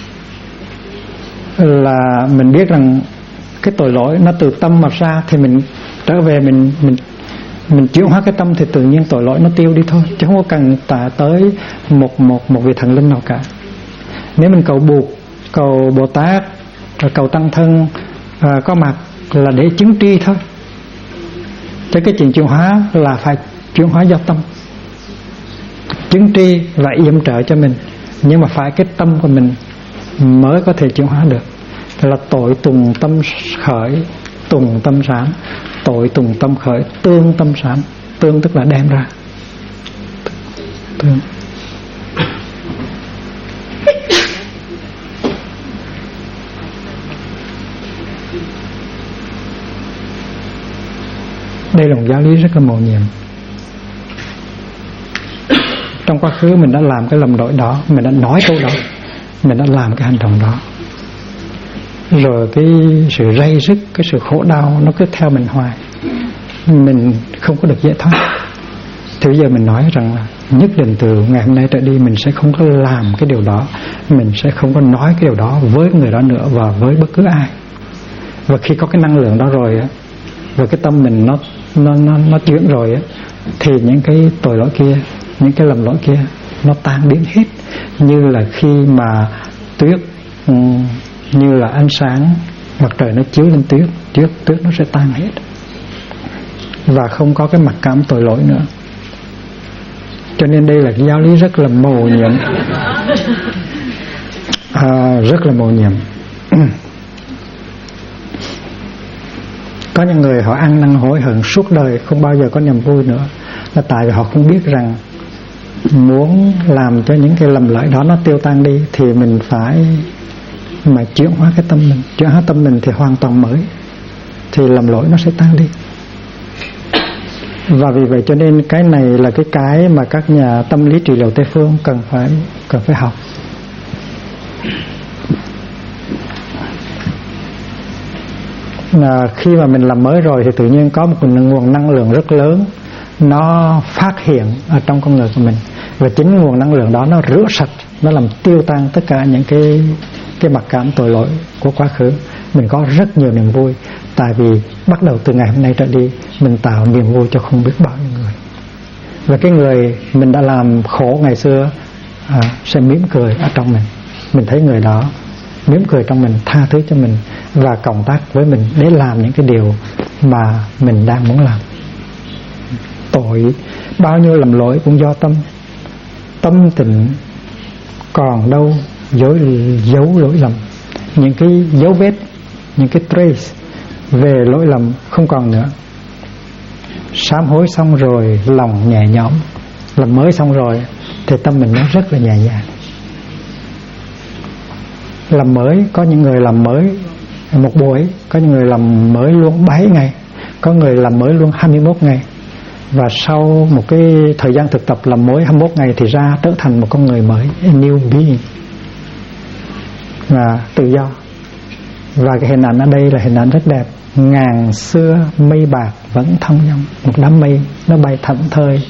Là mình biết rằng cái tội lỗi nó từ tâm mà ra, thì mình trở về mình chuyển hóa cái tâm thì tự nhiên tội lỗi nó tiêu đi thôi, chứ không có cần tới một vị thần linh nào cả. Nếu mình cầu Bụt, cầu Bồ Tát, cầu Tăng Thân có mặt là để chứng tri thôi. Chứ cái chuyện chuyển hóa là phải chuyển hóa do tâm, chứng tri và yểm trợ cho mình. Nhưng mà phải cái tâm của mình mới có thể chuyển hóa được. Thế là tội tùng tâm khởi, tùng tâm sám. Tội tùng tâm khởi, tương tâm sám. Tương tức là đem ra. Tương. Đây là một giáo lý rất là mầu nhiệm. Trong quá khứ mình đã làm cái lầm lỗi đó, mình đã nói câu đó, mình đã làm cái hành động đó, rồi cái sự ray rứt, cái sự khổ đau nó cứ theo mình hoài, mình không có được giải thoát. Thì bây giờ mình nói rằng là nhất định từ ngày hôm nay trở đi mình sẽ không có làm cái điều đó, mình sẽ không có nói cái điều đó với người đó nữa và với bất cứ ai. Và khi có cái năng lượng đó rồi á, và cái tâm mình nó chuyển rồi á, thì những cái tội lỗi kia, những cái lầm lỗi kia nó tan biến hết. Như là khi mà tuyết, như là ánh sáng mặt trời nó chiếu lên tuyết nó sẽ tan hết và không có cái mặc cảm tội lỗi nữa. Cho nên đây là cái giáo lý rất là mầu nhiệm, rất là mầu nhiệm. Có những người họ ăn năn hối hận suốt đời, không bao giờ có niềm vui nữa, là tại vì họ không biết rằng muốn làm cho những cái lầm lỗi đó nó tiêu tan đi thì mình phải mà chuyển hóa cái tâm mình. Chuyển hóa tâm mình thì hoàn toàn mới, thì lầm lỗi nó sẽ tan đi. Và vì vậy cho nên cái này là cái mà các nhà tâm lý trị liệu Tây phương cần phải học. Khi mà mình làm mới rồi thì tự nhiên có một nguồn năng lượng rất lớn nó phát hiện ở trong con người của mình, và chính nguồn năng lượng đó nó rửa sạch, nó làm tiêu tan tất cả những cái mặc cảm tội lỗi của quá khứ. Mình có rất nhiều niềm vui, tại vì bắt đầu từ ngày hôm nay trở đi mình tạo niềm vui cho không biết bao nhiêu người. Và cái người mình đã làm khổ ngày xưa sẽ mỉm cười ở trong mình. Mình thấy người đó mỉm cười trong mình, tha thứ cho mình và cộng tác với mình để làm những cái điều mà mình đang muốn làm. tội, bao nhiêu lầm lỗi cũng do tâm. Tâm tịnh còn đâu giấu lỗi lầm. Những cái dấu vết, những cái trace về lỗi lầm không còn nữa. Sám hối xong rồi lòng nhẹ nhõm, làm mới xong rồi thì tâm mình nó rất là nhẹ nhàng. Làm mới, có những người làm mới một buổi, có những người làm mới luôn 7 ngày, có người làm mới luôn 21 ngày. Và sau một cái thời gian thực tập làm mới 21 ngày thì ra trở thành một con người mới, a new being, và tự do. Và cái hình ảnh ở đây là hình ảnh rất đẹp. Ngàn xưa mây bạc vẫn thông dong. Một đám mây nó bay thảnh thơi,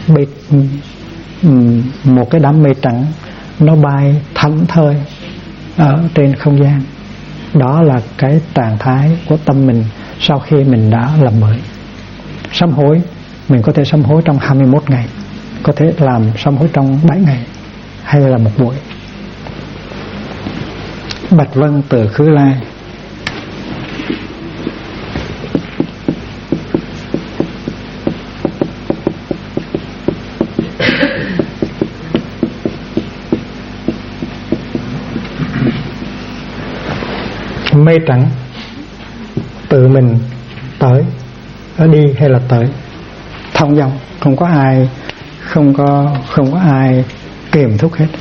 một cái đám mây trắng nó bay thảnh thơi ở trên không gian. Đó là cái trạng thái của tâm mình sau khi mình đã làm mới. Sám hối, mình có thể sám hối trong 21 ngày, có thể làm sám hối trong 7 ngày, hay là một buổi. Bạch Vân từ Khứ Lai. Mây trắng tự mình tới, ở đi hay là tới, thông dong, không có ai kiềm thúc hết.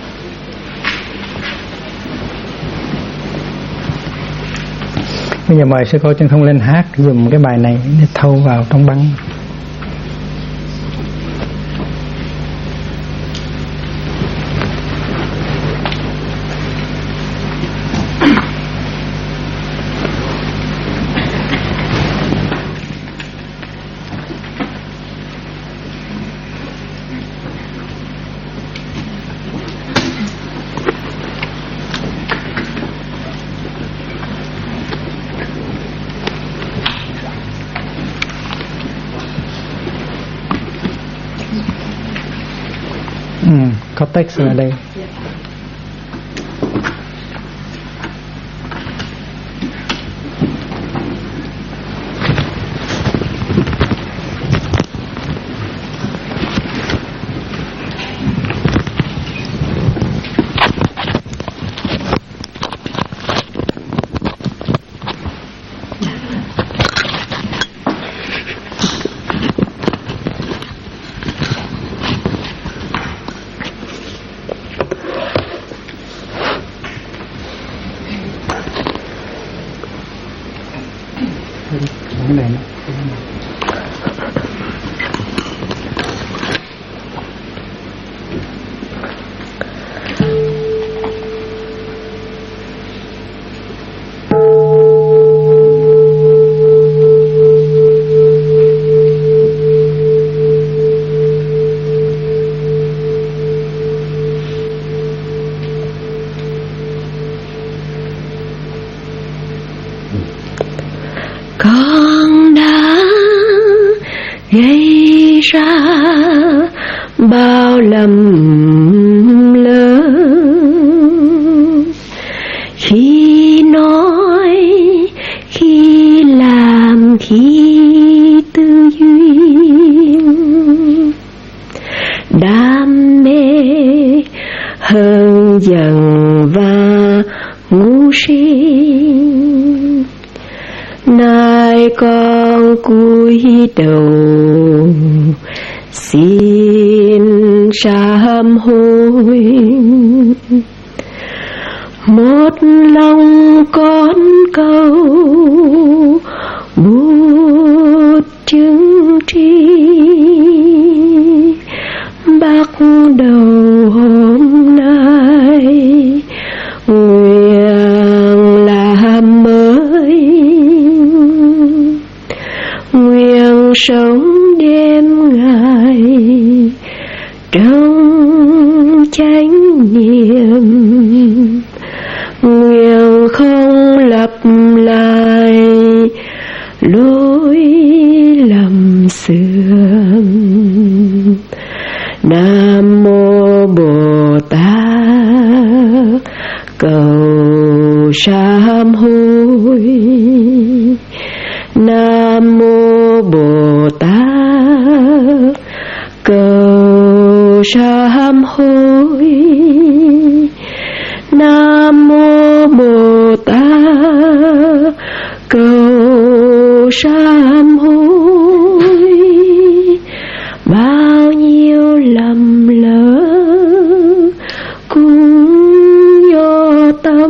Bây giờ mời sư cô Chân Không lên hát dùng cái bài này để thâu vào trong băng. Có text ở đây. Cái này con đã gây ra bao lầm lớn khi nói, khi làm, khi tư duyên, đam mê hơn giận và ngu si. Nay con cúi đầu xin sám hối, một lòng con cầu bút chứng tri. Bắt đầu hôm nay nguyện làm mới, nguyện sống đêm ngày trong chánh niệm, nguyện không lặp lại lỗi lầm xưa. Nam mô Bồ Tát cầu sám hối. Nam mô Bồ Tát sám hối. Nam mô Bồ Tát cầu sám hối. Bao nhiêu lầm lỡ cũng do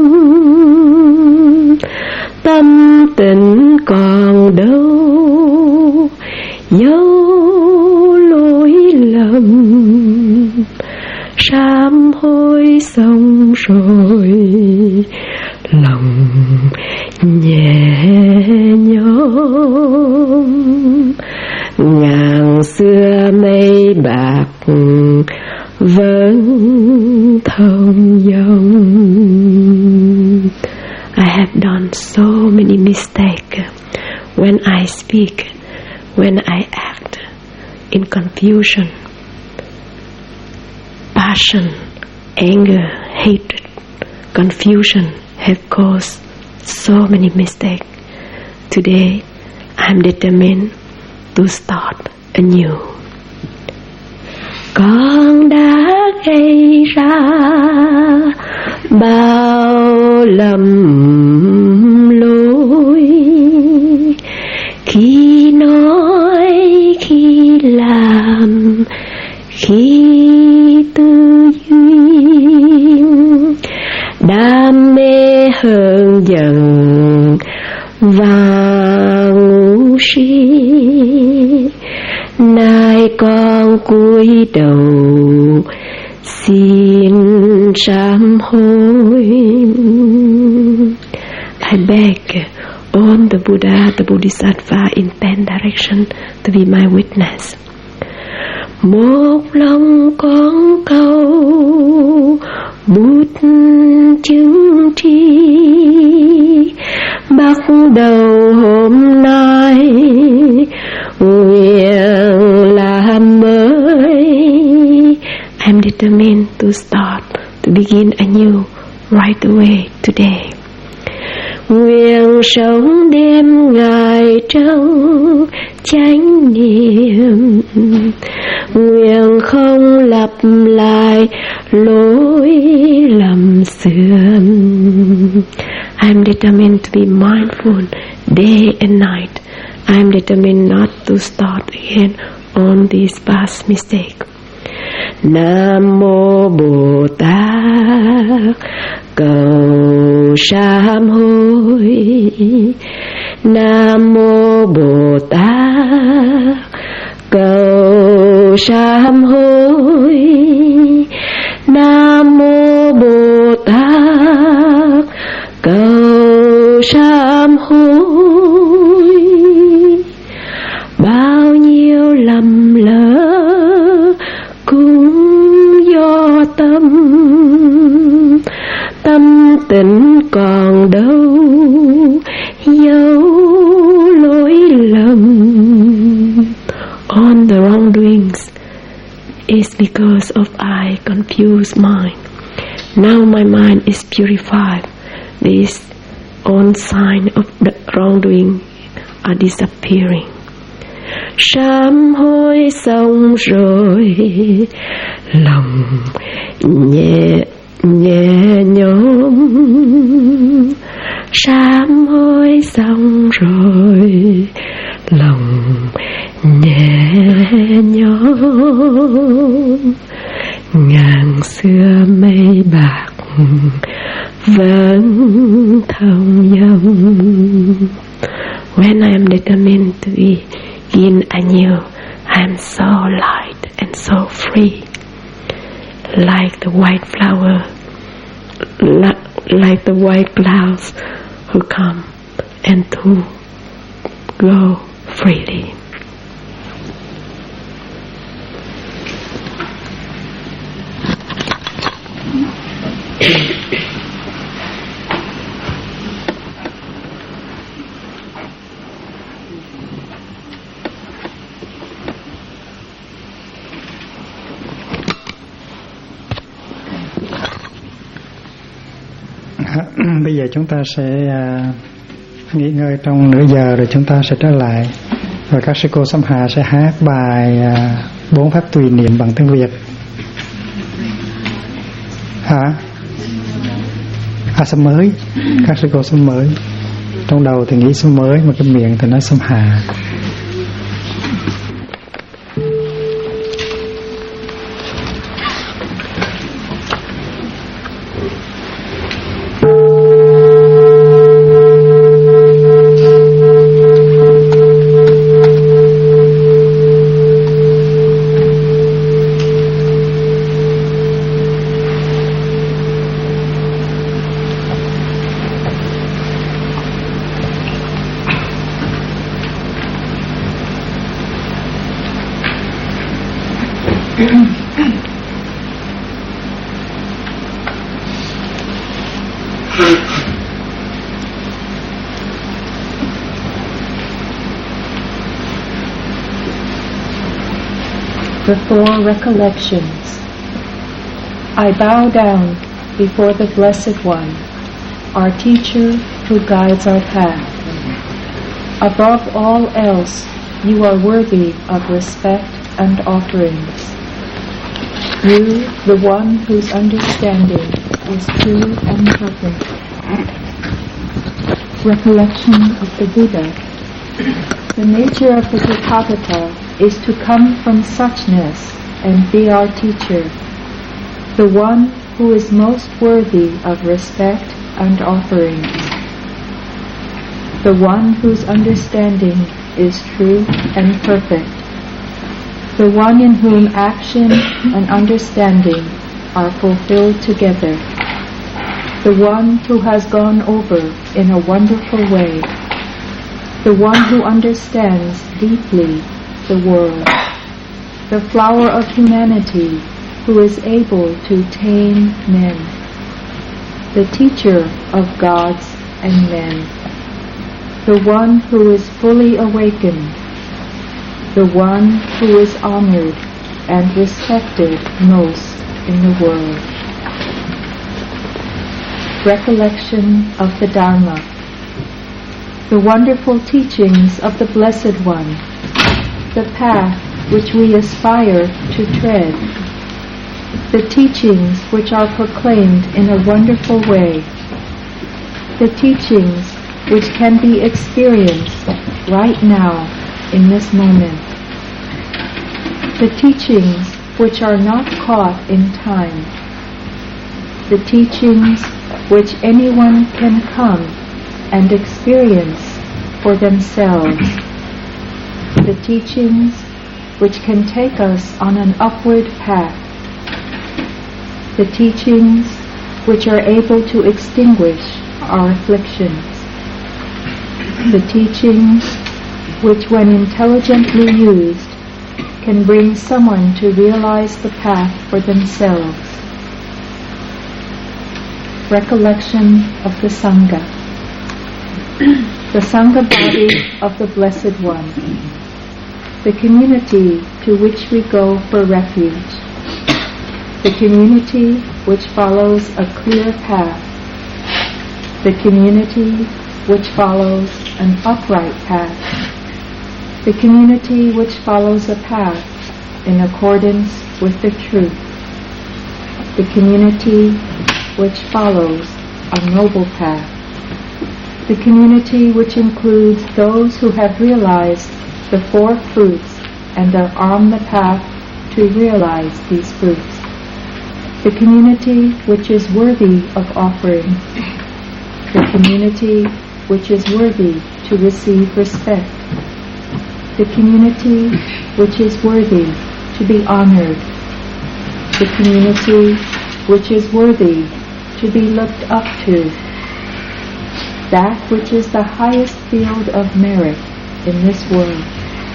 tâm tình còn đâu dấu lỗi lầm. Sám hối xong rồi lòng nhẹ nhõm. Ngàn xưa mây bạc vẫn thông dong. I have done so many mistakes when I speak, when I act in confusion, passion, anger, hatred, confusion have caused so many mistakes. Today, I'm determined to start anew. Con đã gây ra bao lầm lỗi, khi nói, khi làm, khi tư duy. Đam mê hơn giận và ngu si, nay con cúi đầu xin sám hối. I beg all the Buddha, the Bodhisattva in 10 directions to be my witness. Một lòng con cầu bút chứng tri, bắt đầu hôm nay nguyện làm mới. I'm determined to start, to begin anew right away today. Nguyện sống đêm ngày trong chánh niệm, nguyện không lặp lại lỗi lầm xưa. I'm determined to be mindful day and night. I'm determined not to start again on these past mistakes. Nam mô Bồ Tát cầu sám hối. Nam mô Bồ Tát cầu sám hối. Nam mô Bồ Tát cầu sám hối. Bao nhiêu lầm lỡ cũng do tâm tình còn đâu dấu lỗi lầm. All the wrongdoings is because of I confused mind. Now my mind is purified. These all signs of the wrongdoing are disappearing. Sám hối xong rồi lòng nhẹ nhõm. Sám hối xong rồi lòng nhẹ nhõm. Ngàn xưa mây bạc vẫn thông dong. When I am determined to begin anew, I am so light and so free, like the white flower, like the white clouds who come and to go freely. Bây giờ chúng ta sẽ nghỉ ngơi trong nửa giờ rồi chúng ta sẽ trở lại và các sư cô Sám Hà sẽ hát bài 4 pháp tùy niệm bằng tiếng Việt. Sâm mới. Các sư cô sâm mới. Trong đầu thì nghĩ sâm mới, mà cái miệng thì nói sâm hà. The four recollections. I bow down before the Blessed One, our teacher who guides our path. Above all else, you are worthy of respect and offerings. You, the one whose understanding is true and perfect. Recollection of the Buddha. The nature of the Tathagata is to come from suchness and be our teacher, the one who is most worthy of respect and offerings, the one whose understanding is true and perfect, the one in whom action and understanding are fulfilled together, the one who has gone over in a wonderful way, the one who understands deeply the world, the flower of humanity who is able to tame men, the teacher of gods and men, the one who is fully awakened, the one who is honored and respected most in the world. Recollection of the Dharma. The wonderful teachings of the Blessed One, the path which we aspire to tread, the teachings which are proclaimed in a wonderful way, the teachings which can be experienced right now in this moment, the teachings which are not caught in time, the teachings which anyone can come and experience for themselves, the teachings which can take us on an upward path, the teachings which are able to extinguish our afflictions, the teachings which, when intelligently used, can bring someone to realize the path for themselves. Recollection of the Sangha. The Sangha body of the Blessed One, the community to which we go for refuge, the community which follows a clear path, the community which follows an upright path, the community which follows a path in accordance with the truth, the community which follows a noble path, the community which includes those who have realized the four fruits and are on the path to realize these fruits, the community which is worthy of offering, the community which is worthy to receive respect, the community which is worthy to be honored, the community which is worthy to be looked up to, that which is the highest field of merit in this world.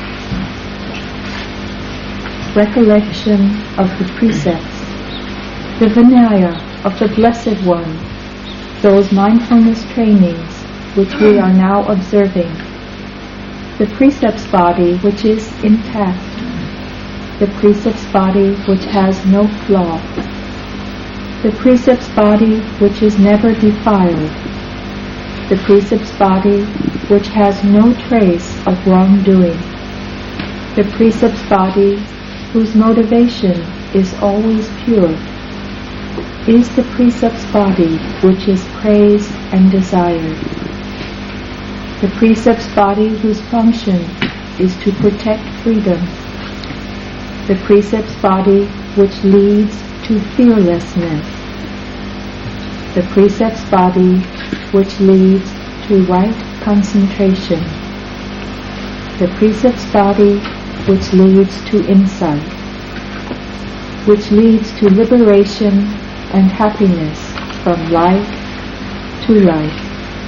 Recollection of the precepts, the Vinaya of the Blessed One, those mindfulness trainings which we are now observing, the precepts body which is intact, the precepts body which has no flaw, the precepts body which is never defiled, the precepts body which has no trace of wrongdoing, the precepts body whose motivation is always pure, is the precept's body which is praised and desired. The precept's body whose function is to protect freedom. The precept's body which leads to fearlessness. The precept's body which leads to right concentration. The precept's body which leads to insight, which leads to liberation and happiness from life to life.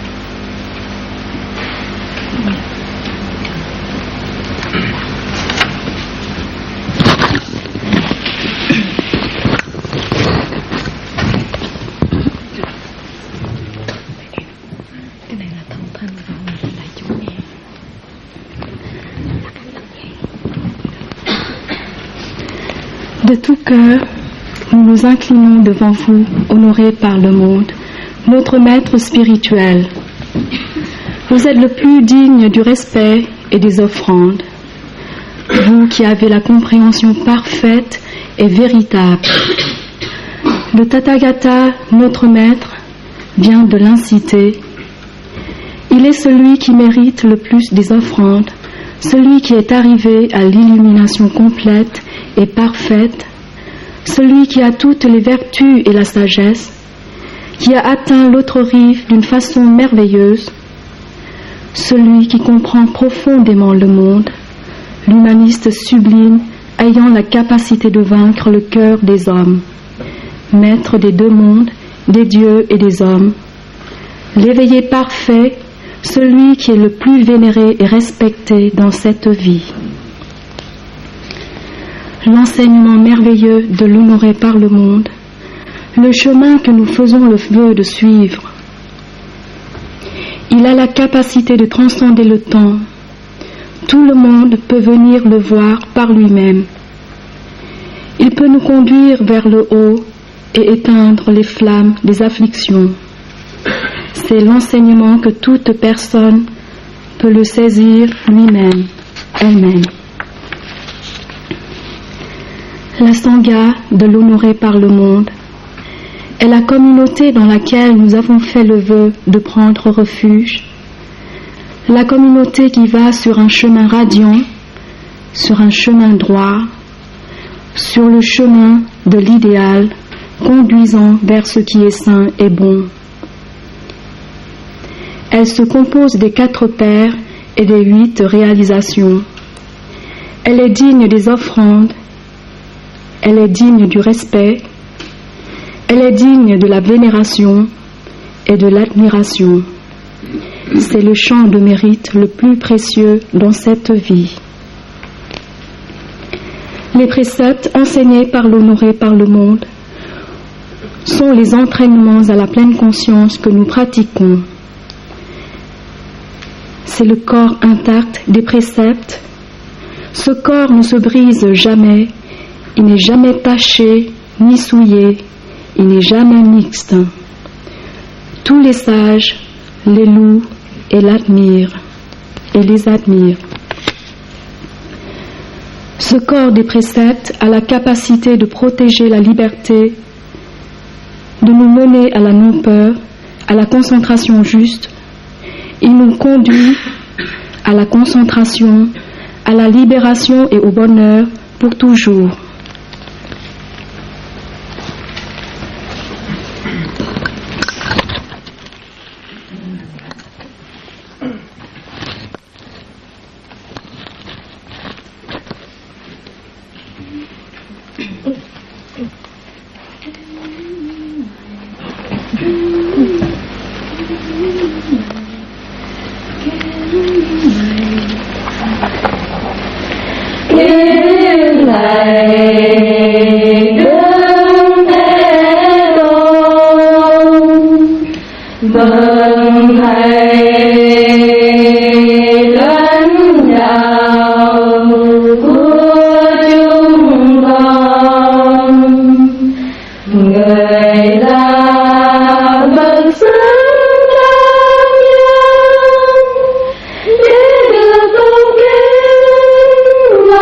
De tout cœur, nous nous inclinons devant vous, honorés par le monde, notre maître spirituel. Vous êtes le plus digne du respect et des offrandes. Vous qui avez la compréhension parfaite et véritable. Le Tathagata, notre maître, vient de l'inciter. Il est celui qui mérite le plus des offrandes, celui qui est arrivé à l'illumination complète et parfaite, celui qui a toutes les vertus et la sagesse, qui a atteint l'autre rive d'une façon merveilleuse, celui qui comprend profondément le monde, l'humaniste sublime ayant la capacité de vaincre le cœur des hommes, maître des deux mondes, des dieux et des hommes, l'éveillé parfait, celui qui est le plus vénéré et respecté dans cette vie. L'enseignement merveilleux de l'honoré par le monde, le chemin que nous faisons le vœu de suivre. Il a la capacité de transcender le temps. Tout le monde peut venir le voir par lui-même. Il peut nous conduire vers le haut et éteindre les flammes des afflictions. C'est l'enseignement que toute personne peut le saisir lui-même, elle-même. La Sangha de l'honoré par le monde est la communauté dans laquelle nous avons fait le vœu de prendre refuge, la communauté qui va sur un chemin radiant, sur un chemin droit, sur le chemin de l'idéal, conduisant vers ce qui est saint et bon. Elle se compose des 4 pères et des 8 réalisations. Elle est digne des offrandes, elle est digne du respect, elle est digne de la vénération et de l'admiration. C'est le champ de mérite le plus précieux dans cette vie. Les préceptes enseignés par l'honoré par le monde sont les entraînements à la pleine conscience que nous pratiquons. C'est le corps intact des préceptes. Ce corps ne se brise jamais, il n'est jamais taché ni souillé, il n'est jamais mixte. Tous les sages les louent et l'admirent, et les admirent. Ce corps des préceptes a la capacité de protéger la liberté, de nous mener à la non-peur, à la concentration juste. Il nous conduit à la concentration, à la libération et au bonheur pour toujours.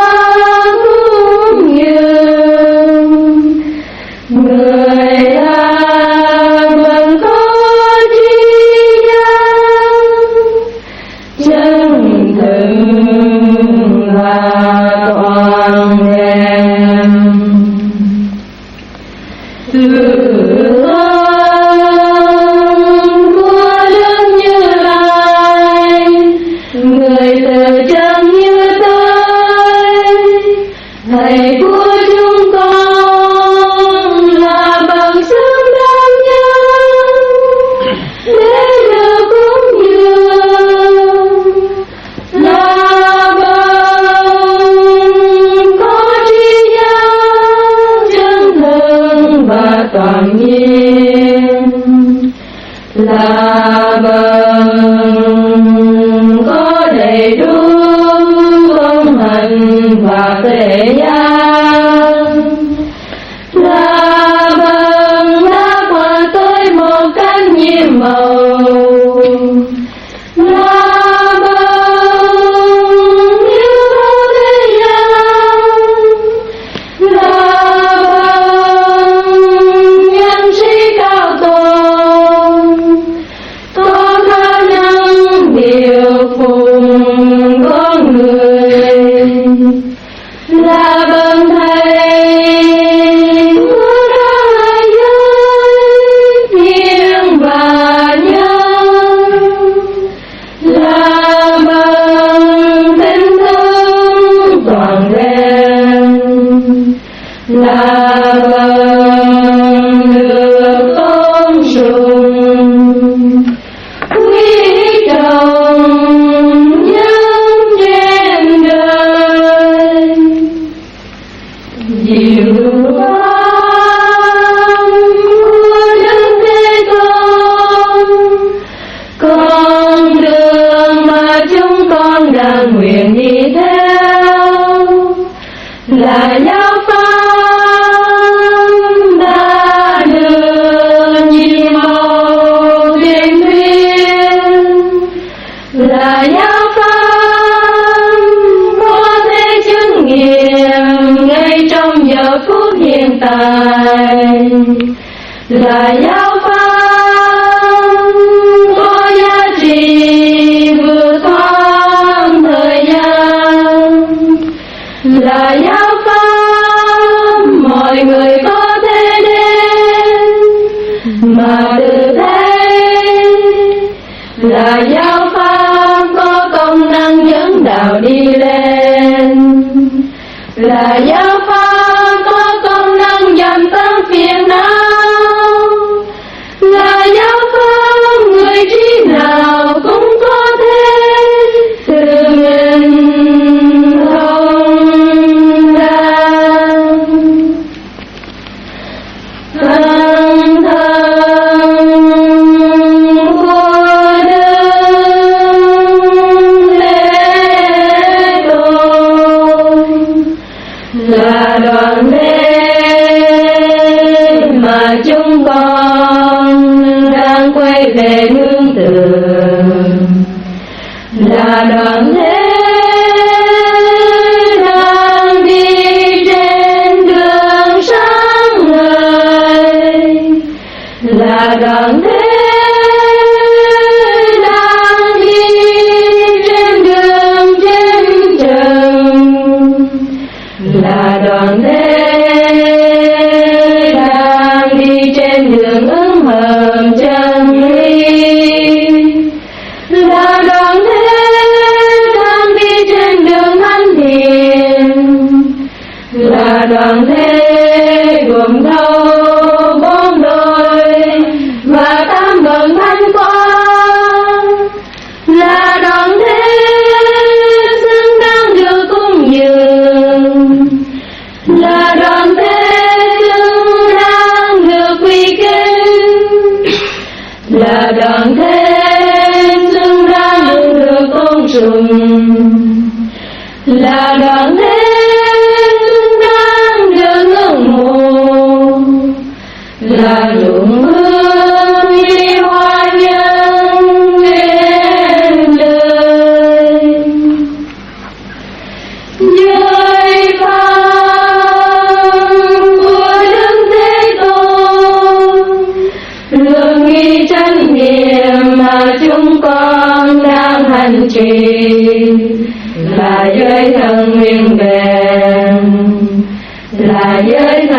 Người là giới thân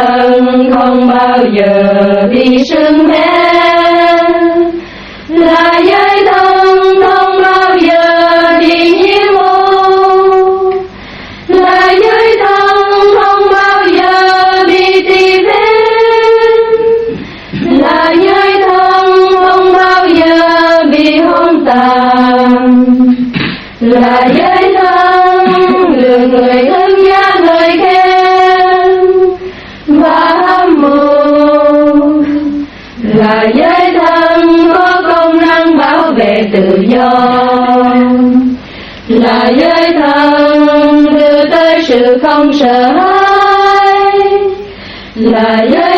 thân không bao giờ bị sưng mê, là giới thân không bao giờ bị nhiễm ô, là giới thân không bao giờ bị tỳ vết, là giới thân không bao giờ bị hôn tàn, là giới thân lừa người thân gia người khen và hâm mộ, là giới thân có công năng bảo vệ tự do, là giới thân đưa tới sự không sợ hãi, là giới